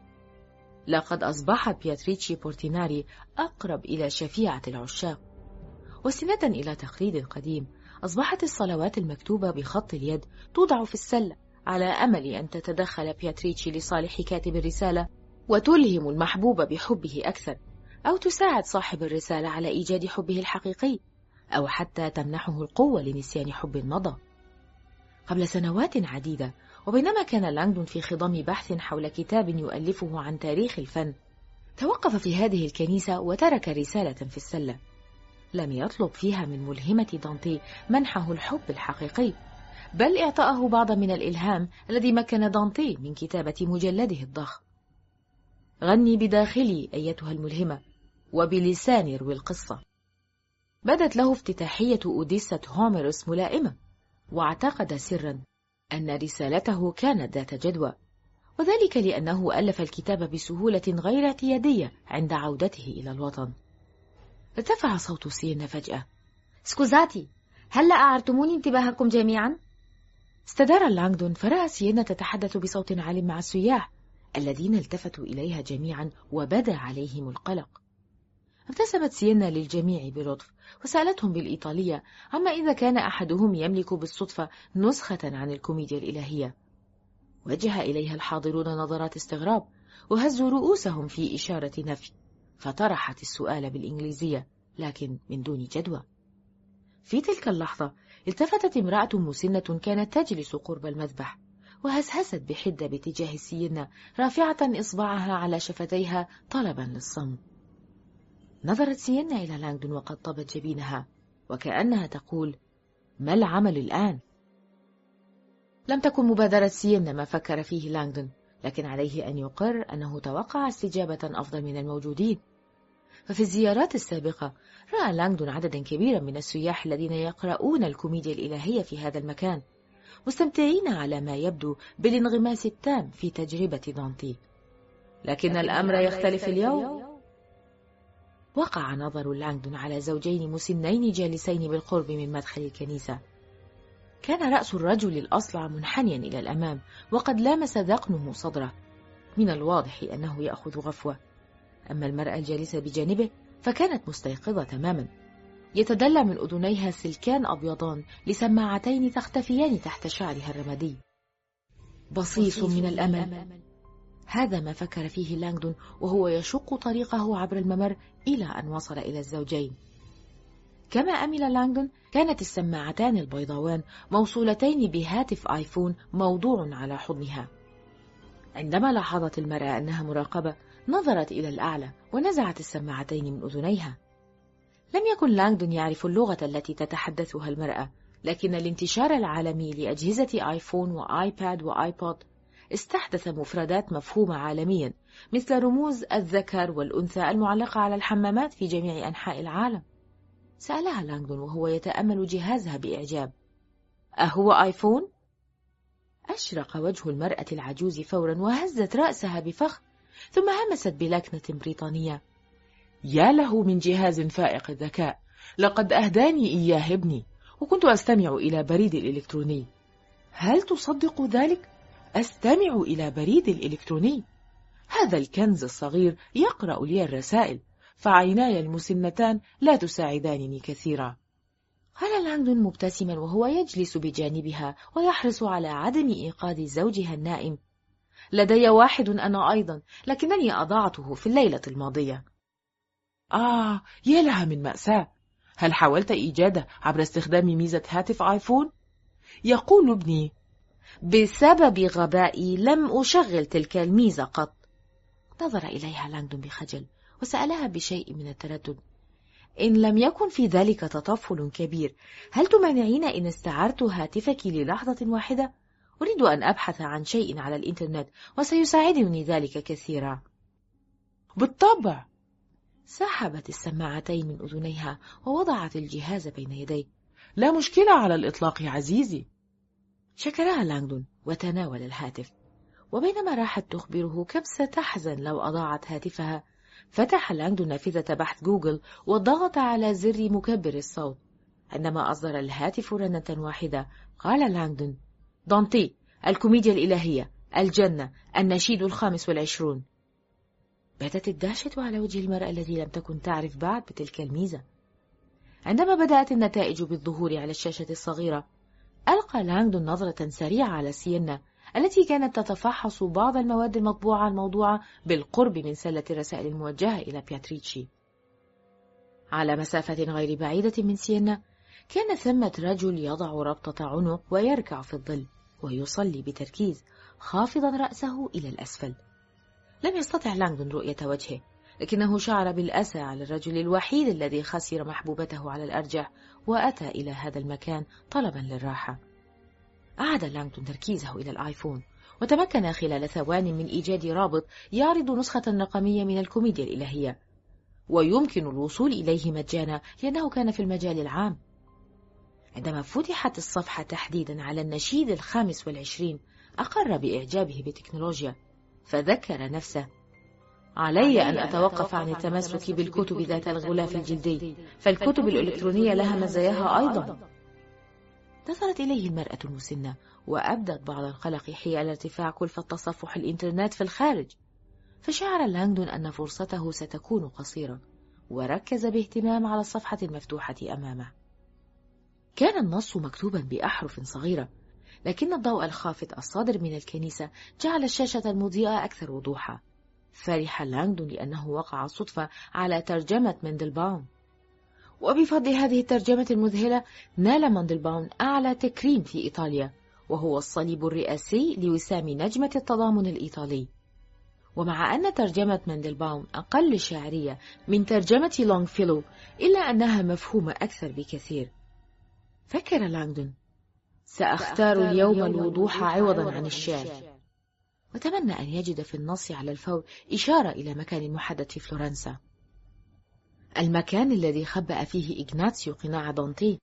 لقد أصبح بياتريتشي بورتيناري أقرب إلى شفيعة العشاق، وسنة إلى تقليد قديم أصبحت الصلوات المكتوبة بخط اليد توضع في السلة على أمل أن تتدخل بياتريتشي لصالح كاتب الرسالة وتلهم المحبوب بحبه أكثر، أو تساعد صاحب الرسالة على إيجاد حبه الحقيقي، أو حتى تمنحه القوة لنسيان حب مضى. قبل سنوات عديدة، وبينما كان لانغدون في خضم بحث حول كتاب يؤلفه عن تاريخ الفن، توقف في هذه الكنيسة وترك رسالة في السلة. لم يطلب فيها من ملهمة دانتي منحه الحب الحقيقي، بل إعطاءه بعضا من الإلهام الذي مكن دانتي من كتابة مجلده الضخم. غني بداخلي أيتها الملهمة، وبلسان يروي القصة. بدت له افتتاحية أوديسة هوميروس ملائمة، واعتقد سرا أن رسالته كانت ذات جدوى، وذلك لأنه ألف الكتاب بسهولة غير اعتيادية عند عودته إلى الوطن. ارتفع صوت سيينا فجأة. سكوزاتي، هلأ أعرتموني انتباهكم جميعا؟ استدار لانغدون فرأى سيينا تتحدث بصوت عال مع السياح الذين التفتوا إليها جميعا وبدا عليهم القلق. ابتسمت سيينا للجميع بلطف وسألتهم بالإيطالية عما إذا كان أحدهم يملك بالصدفة نسخة عن الكوميديا الإلهية. وجه إليها الحاضرون نظرات استغراب وهزوا رؤوسهم في إشارة نفي، فطرحت السؤال بالإنجليزية لكن من دون جدوى. في تلك اللحظة التفتت امرأة مسنة كانت تجلس قرب المذبح وهسهست بحدة باتجاه سيينا رافعة إصبعها على شفتيها طلبا للصمت. نظرت سيينا إلى لانغدون وقد طبت جبينها وكأنها تقول: ما العمل الآن؟ لم تكن مبادرة سيينا ما فكر فيه لانغدون، لكن عليه أن يقر أنه توقع استجابة أفضل من الموجودين. ففي الزيارات السابقة رأى لانغدون عددا كبيرا من السياح الذين يقرؤون الكوميديا الإلهية في هذا المكان، مستمتعين على ما يبدو بالانغماس التام في تجربة دانتي. لكن الأمر يختلف اليوم. وقع نظر لانغدون على زوجين مسنين جالسين بالقرب من مدخل الكنيسة. كان رأس الرجل الأصلع منحنيا إلى الأمام وقد لامس ذقنه صدره، من الواضح أنه يأخذ غفوة. أما المرأة الجالسة بجانبه فكانت مستيقظة تماما، يتدلى من أذنيها سلكان أبيضان لسماعتين تختفيان تحت شعرها الرمادي. بصيص من الأمل، هذا ما فكر فيه لانغدون وهو يشق طريقه عبر الممر إلى أن وصل إلى الزوجين. كما أمل لانغدون، كانت السماعتان البيضاوان موصولتين بهاتف آيفون موضوع على حضنها. عندما لاحظت المرأة أنها مراقبة، نظرت إلى الأعلى ونزعت السماعتين من أذنيها. لم يكن لانغدون يعرف اللغة التي تتحدثها المرأة، لكن الانتشار العالمي لأجهزة آيفون وآيباد وآيبود استحدث مفردات مفهومة عالميا، مثل رموز الذكر والأنثى المعلقة على الحمامات في جميع أنحاء العالم. سألها لانغدون وهو يتأمل جهازها بإعجاب: أهو آيفون؟ أشرق وجه المرأة العجوز فورا وهزت رأسها بفخر، ثم همست بلكنة بريطانية: يا له من جهاز فائق الذكاء، لقد أهداني إياه ابني، وكنت أستمع إلى بريد الإلكتروني. هل تصدق ذلك؟ أستمع إلى بريد الإلكتروني. هذا الكنز الصغير يقرأ لي الرسائل، فعيناي المسنتان لا تساعدانني كثيرا. قال لانغدون مبتسما وهو يجلس بجانبها ويحرص على عدم إيقاظ زوجها النائم: لدي واحد أنا أيضا، لكنني أضعته في الليلة الماضية. يا لها من مأساة. هل حاولت إيجاده عبر استخدام ميزة هاتف آيفون؟ يقول ابني: بسبب غبائي لم أشغل تلك الميزة قط. نظر إليها لانغدون بخجل وسألها بشيء من التردد: إن لم يكن في ذلك تطفل كبير، هل تمانعين إن استعرت هاتفك للحظة واحدة؟ أريد أن أبحث عن شيء على الإنترنت وسيساعدني ذلك كثيرا. بالطبع. سحبت السماعتين من أذنيها ووضعت الجهاز بين يديه. لا مشكلة على الإطلاق يا عزيزي. شكرها لانغدون وتناول الهاتف، وبينما راحت تخبره كم ستحزن لو أضاعت هاتفها، فتح لانغدون نافذة بحث جوجل وضغط على زر مكبر الصوت. عندما أصدر الهاتف رنة واحدة، قال لانغدون: دانتي، الكوميديا الإلهية، الجنة، النشيد 25. بدت الدهشة على وجه المرأة التي لم تكن تعرف بعد بتلك الميزة. عندما بدأت النتائج بالظهور على الشاشة الصغيرة، ألقى لانغدون نظرة سريعة على سيينا التي كانت تتفحص بعض المواد المطبوعة الموضوعة بالقرب من سلة الرسائل الموجهة إلى بياتريتشي. على مسافة غير بعيدة من سيينا، كان ثمة رجل يضع ربطة عنق ويركع في الظل ويصلي بتركيز، خافضا رأسه إلى الأسفل. لم يستطع لانغدون رؤية وجهه، لكنه شعر بالأسى على الرجل الوحيد الذي خسر محبوبته على الأرجح وأتى إلى هذا المكان طلبا للراحة. أعاد لانغدون تركيزه إلى الآيفون، وتمكن خلال ثوان من إيجاد رابط يعرض نسخة رقمية من الكوميديا الإلهية، ويمكن الوصول إليه مجانا لأنه كان في المجال العام. عندما فتحت الصفحة تحديدا على النشيد 25، أقر بإعجابه بالتكنولوجيا، فذكر نفسه: علي أن أتوقف عن التمسك بالكتب ذات الغلاف الجلدي، فالكتب الإلكترونية لها مزاياها أيضا. نظرت إليه المرأة المسنة وأبدت بعض القلق حيال ارتفاع كلفة تصفح الإنترنت في الخارج، فشعر لانغدون أن فرصته ستكون قصيرة، وركز باهتمام على الصفحة المفتوحة أمامه. كان النص مكتوبا بأحرف صغيرة، لكن الضوء الخافت الصادر من الكنيسة جعل الشاشة المضيئة أكثر وضوحا. فرح لانغدون لأنه وقع صدفة على ترجمة مندلباوم، وبفضل هذه الترجمة المذهلة نال مندلباوم أعلى تكريم في إيطاليا، وهو الصليب الرئاسي لوسام نجمة التضامن الإيطالي. ومع أن ترجمة مندلباوم أقل شعرية من ترجمة لونغفيلو، إلا أنها مفهومة أكثر بكثير. فكر لانغدون: سأختار اليوم الوضوح عوضا عن الشعر. وتمنى أن يجد في النص على الفور إشارة إلى مكان محدد في فلورنسا، المكان الذي خبأ فيه إغناتسيو قناع دانتي.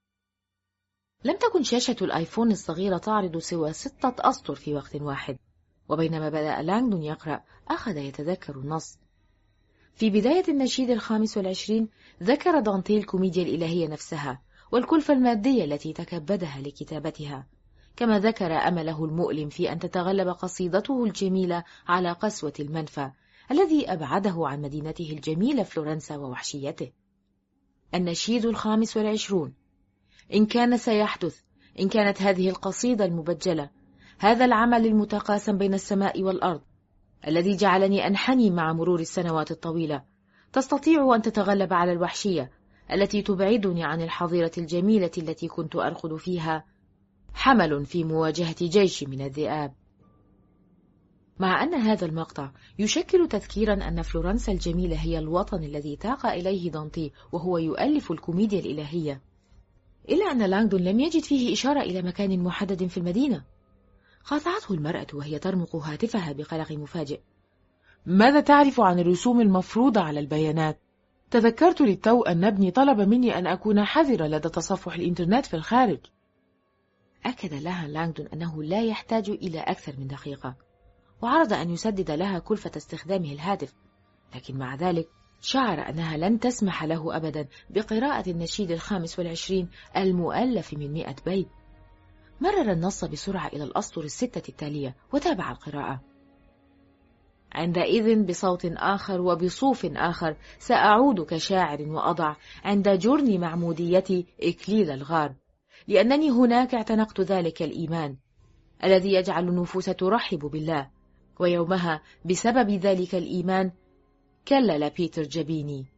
لم تكن شاشة الآيفون الصغيرة تعرض سوى 6 أسطر في وقت واحد، وبينما بدأ لانغدون يقرأ أخذ يتذكر النص. في بداية النشيد 25 ذكر دانتي الكوميديا الإلهية نفسها والكلفة المادية التي تكبدها لكتابتها، كما ذكر أمله المؤلم في أن تتغلب قصيدته الجميلة على قسوة المنفى الذي أبعده عن مدينته الجميلة فلورنسا ووحشيته. النشيد 25: إن كان سيحدث، إن كانت هذه القصيدة المبجلة، هذا العمل المتقاسم بين السماء والأرض الذي جعلني أنحني مع مرور السنوات الطويلة، تستطيع أن تتغلب على الوحشية التي تبعدني عن الحظيرة الجميلة التي كنت أرقد فيها حمل في مواجهة جيش من الذئاب. مع أن هذا المقطع يشكل تذكيرا أن فلورنسا الجميلة هي الوطن الذي تاق إليه دانتي وهو يؤلف الكوميديا الإلهية، إلا أن لانغدون لم يجد فيه إشارة إلى مكان محدد في المدينة. قاطعته المرأة وهي ترمق هاتفها بقلق مفاجئ. ماذا تعرف عن الرسوم المفروضة على البيانات؟ تذكرت للتو أن ابني طلب مني أن أكون حذرا لدى تصفح الإنترنت في الخارج. أكد لها لانغدون أنه لا يحتاج إلى أكثر من دقيقة، وعرض أن يسدد لها كلفة استخدامه الهاتف، لكن مع ذلك شعر أنها لن تسمح له أبدا بقراءة النشيد 25 المؤلف من 100 بيت. مرر النص بسرعة إلى الأسطر 6 التالية وتابع القراءة. عندئذ بصوت آخر وبصوف آخر سأعود كشاعر وأضع عند جرن معموديتي إكليل الغار، لأنني هناك اعتنقت ذلك الإيمان الذي يجعل النفوس ترحب بالله، ويومها بسبب ذلك الإيمان كلل بيتر جبيني.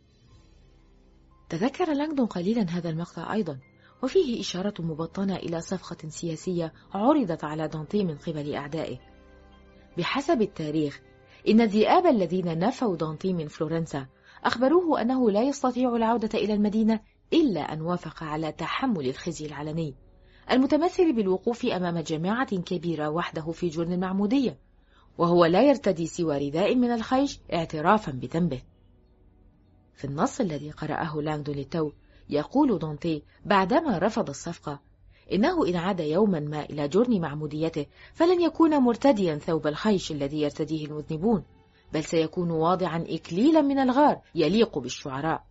تذكر لانغدون قليلا هذا المقطع أيضا، وفيه إشارة مبطنة إلى صفقة سياسية عرضت على دانتي من قبل أعدائه. بحسب التاريخ إن الذئاب الذين نفوا دانتي من فلورنسا أخبروه أنه لا يستطيع العودة إلى المدينة إلا أن وافق على تحمل الخزي العلني المتمثل بالوقوف أمام جماعة كبيرة وحده في جرن المعمودية، وهو لا يرتدي سوى رداء من الخيش اعترافا بذنبه. في النص الذي قرأه لانغدون للتو يقول دانتي بعدما رفض الصفقة إنه إن عاد يوما ما إلى جرن معموديته فلن يكون مرتديا ثوب الخيش الذي يرتديه المذنبون، بل سيكون واضعا إكليلا من الغار يليق بالشعراء.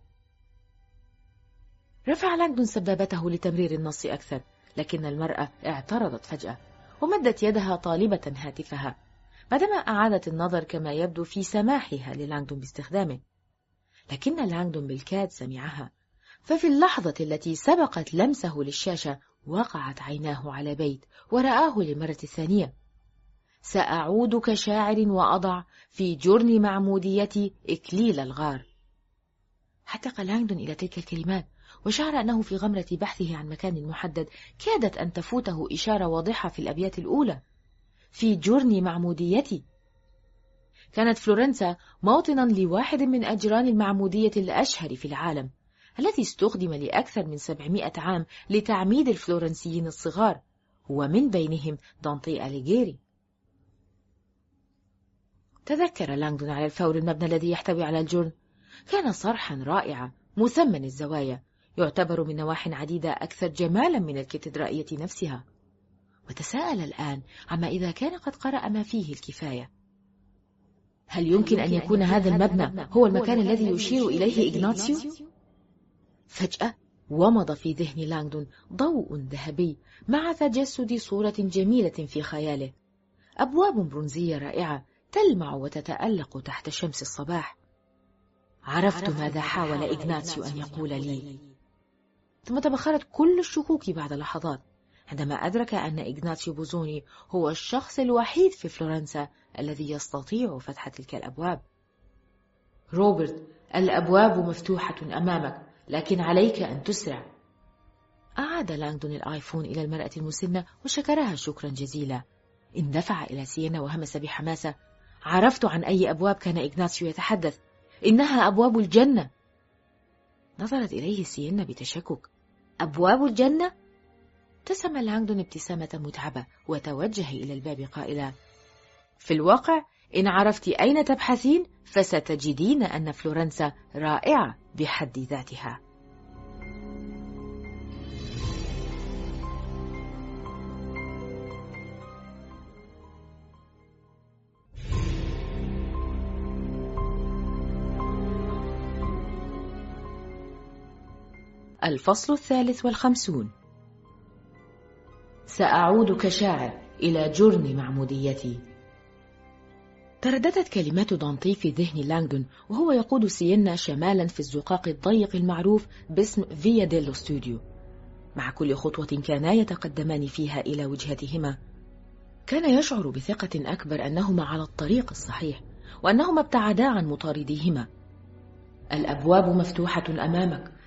رفع لانغدون سبابته لتمرير النص أكثر، لكن المرأة اعترضت فجأة ومدت يدها طالبة هاتفها، بعدما أعادت النظر كما يبدو في سماحها للانغدون باستخدامه. لكن لانغدون بالكاد سمعها، ففي اللحظة التي سبقت لمسه للشاشة وقعت عيناه على بيت ورآه للمرة الثانية. سأعود كشاعر وأضع في جرن معموديتي إكليل الغار. حتق لانغدون إلى تلك الكلمات وشعر أنه في غمرة بحثه عن مكان محدد كادت أن تفوته إشارة واضحة في الأبيات الأولى: في جرن معموديتي. كانت فلورنسا موطنا لواحد من أجران المعمودية الأشهر في العالم، الذي استخدم لأكثر من 700 عام لتعميد الفلورنسيين الصغار، ومن بينهم دانتي أليغيري. تذكر لانغدون على الفور المبنى الذي يحتوي على الجرن. كان صرحا رائعا مثمن الزوايا، يعتبر من نواح عديدة أكثر جمالا من الكاتدرائية نفسها، وتساءل الآن عما إذا كان قد قرأ ما فيه الكفاية. هل يمكن أن يكون هذا المبنى هو المكان الذي يشير إليه إغناطيو؟ فجأة ومض في ذهن لانغدون ضوء ذهبي مع تجسد صورة جميلة في خياله، أبواب برونزية رائعة تلمع وتتألق تحت شمس الصباح. عرفت ماذا حاول إغناطيو أن يقول لي. ثم تبخرت كل الشكوك بعد لحظات عندما أدرك أن إغناطيو بوزوني هو الشخص الوحيد في فلورنسا الذي يستطيع فتح تلك الأبواب. روبرت، الأبواب مفتوحة أمامك، لكن عليك أن تسرع. أعاد لانغدون الآيفون إلى المرأة المسنة وشكرها شكرا جزيلا. اندفع إلى سيينا وهمس بحماسة: عرفت عن أي أبواب كان إغناطيو يتحدث، إنها أبواب الجنة. نظرت إليه سيينا بتشكك. أبواب الجنة؟ ابتسم لانغدون ابتسامة متعبة وتوجه إلى الباب قائلا: في الواقع إن عرفت أين تبحثين فستجدين أن فلورنسا رائعة بحد ذاتها. الفصل 53. سأعود كشاعر إلى جرن معموديتي. ترددت كلمات دانتي في ذهن لانغدون وهو يقود سيينا شمالا في الزقاق الضيق المعروف باسم فيا ديلو ستوديو. مع كل خطوة كانا يتقدمان فيها إلى وجهتهما كان يشعر بثقة أكبر أنهما على الطريق الصحيح وأنهما ابتعدا عن مطارديهما. الأبواب مفتوحة أمامك،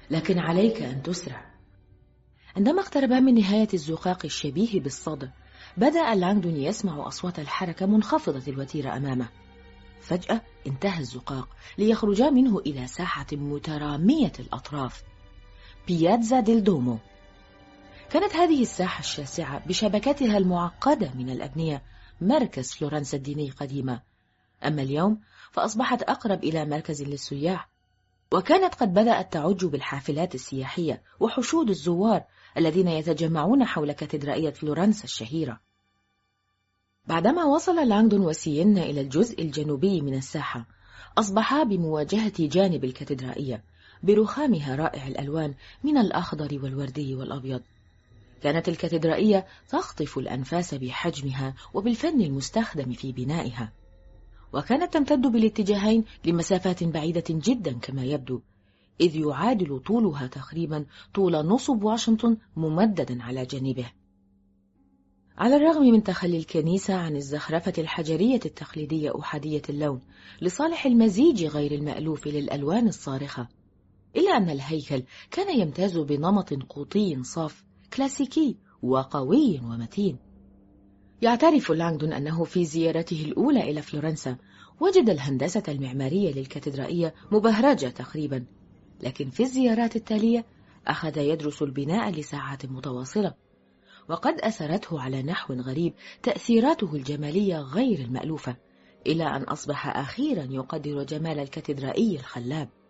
لكن عليك أن تسرع. عندما اقتربا من نهاية الزقاق الشبيه بالصدى، بدأ لانغدون يسمع أصوات الحركة منخفضة الوتيرة أمامه. فجأة انتهى الزقاق ليخرجا منه إلى ساحة مترامية الأطراف، بياتزا ديل دومو. كانت هذه الساحة الشاسعة بشبكتها المعقدة من الأبنية مركز فلورنسا الديني قديمة، أما اليوم فأصبحت أقرب إلى مركز للسياح، وكانت قد بدأت تعج بالحافلات السياحية وحشود الزوار الذين يتجمعون حول كاتدرائية فلورنسا الشهيرة. بعدما وصل لانغدون وسيينا إلى الجزء الجنوبي من الساحة، أصبحا بمواجهة جانب الكاتدرائية برخامها رائع الألوان من الأخضر والوردي والأبيض. كانت الكاتدرائية تخطف الأنفاس بحجمها وبالفن المستخدم في بنائها، وكانت تمتد بالاتجاهين لمسافات بعيدة جدا كما يبدو، إذ يعادل طولها تقريبا طول نصب واشنطن ممددا على جانبه. على الرغم من تخلي الكنيسة عن الزخرفة الحجرية التقليدية أحادية اللون لصالح المزيج غير المألوف للألوان الصارخة، إلا أن الهيكل كان يمتاز بنمط قوطي صاف كلاسيكي وقوي ومتين. يعترف لانغدون أنه في زيارته الأولى إلى فلورنسا وجد الهندسة المعمارية للكاتدرائية مبهرجة تقريبا، لكن في الزيارات التالية أخذ يدرس البناء لساعات متواصلة، وقد أثرته على نحو غريب تأثيراته الجمالية غير المألوفة، إلى أن أصبح أخيرا يقدر جمال الكاتدرائي الخلاب.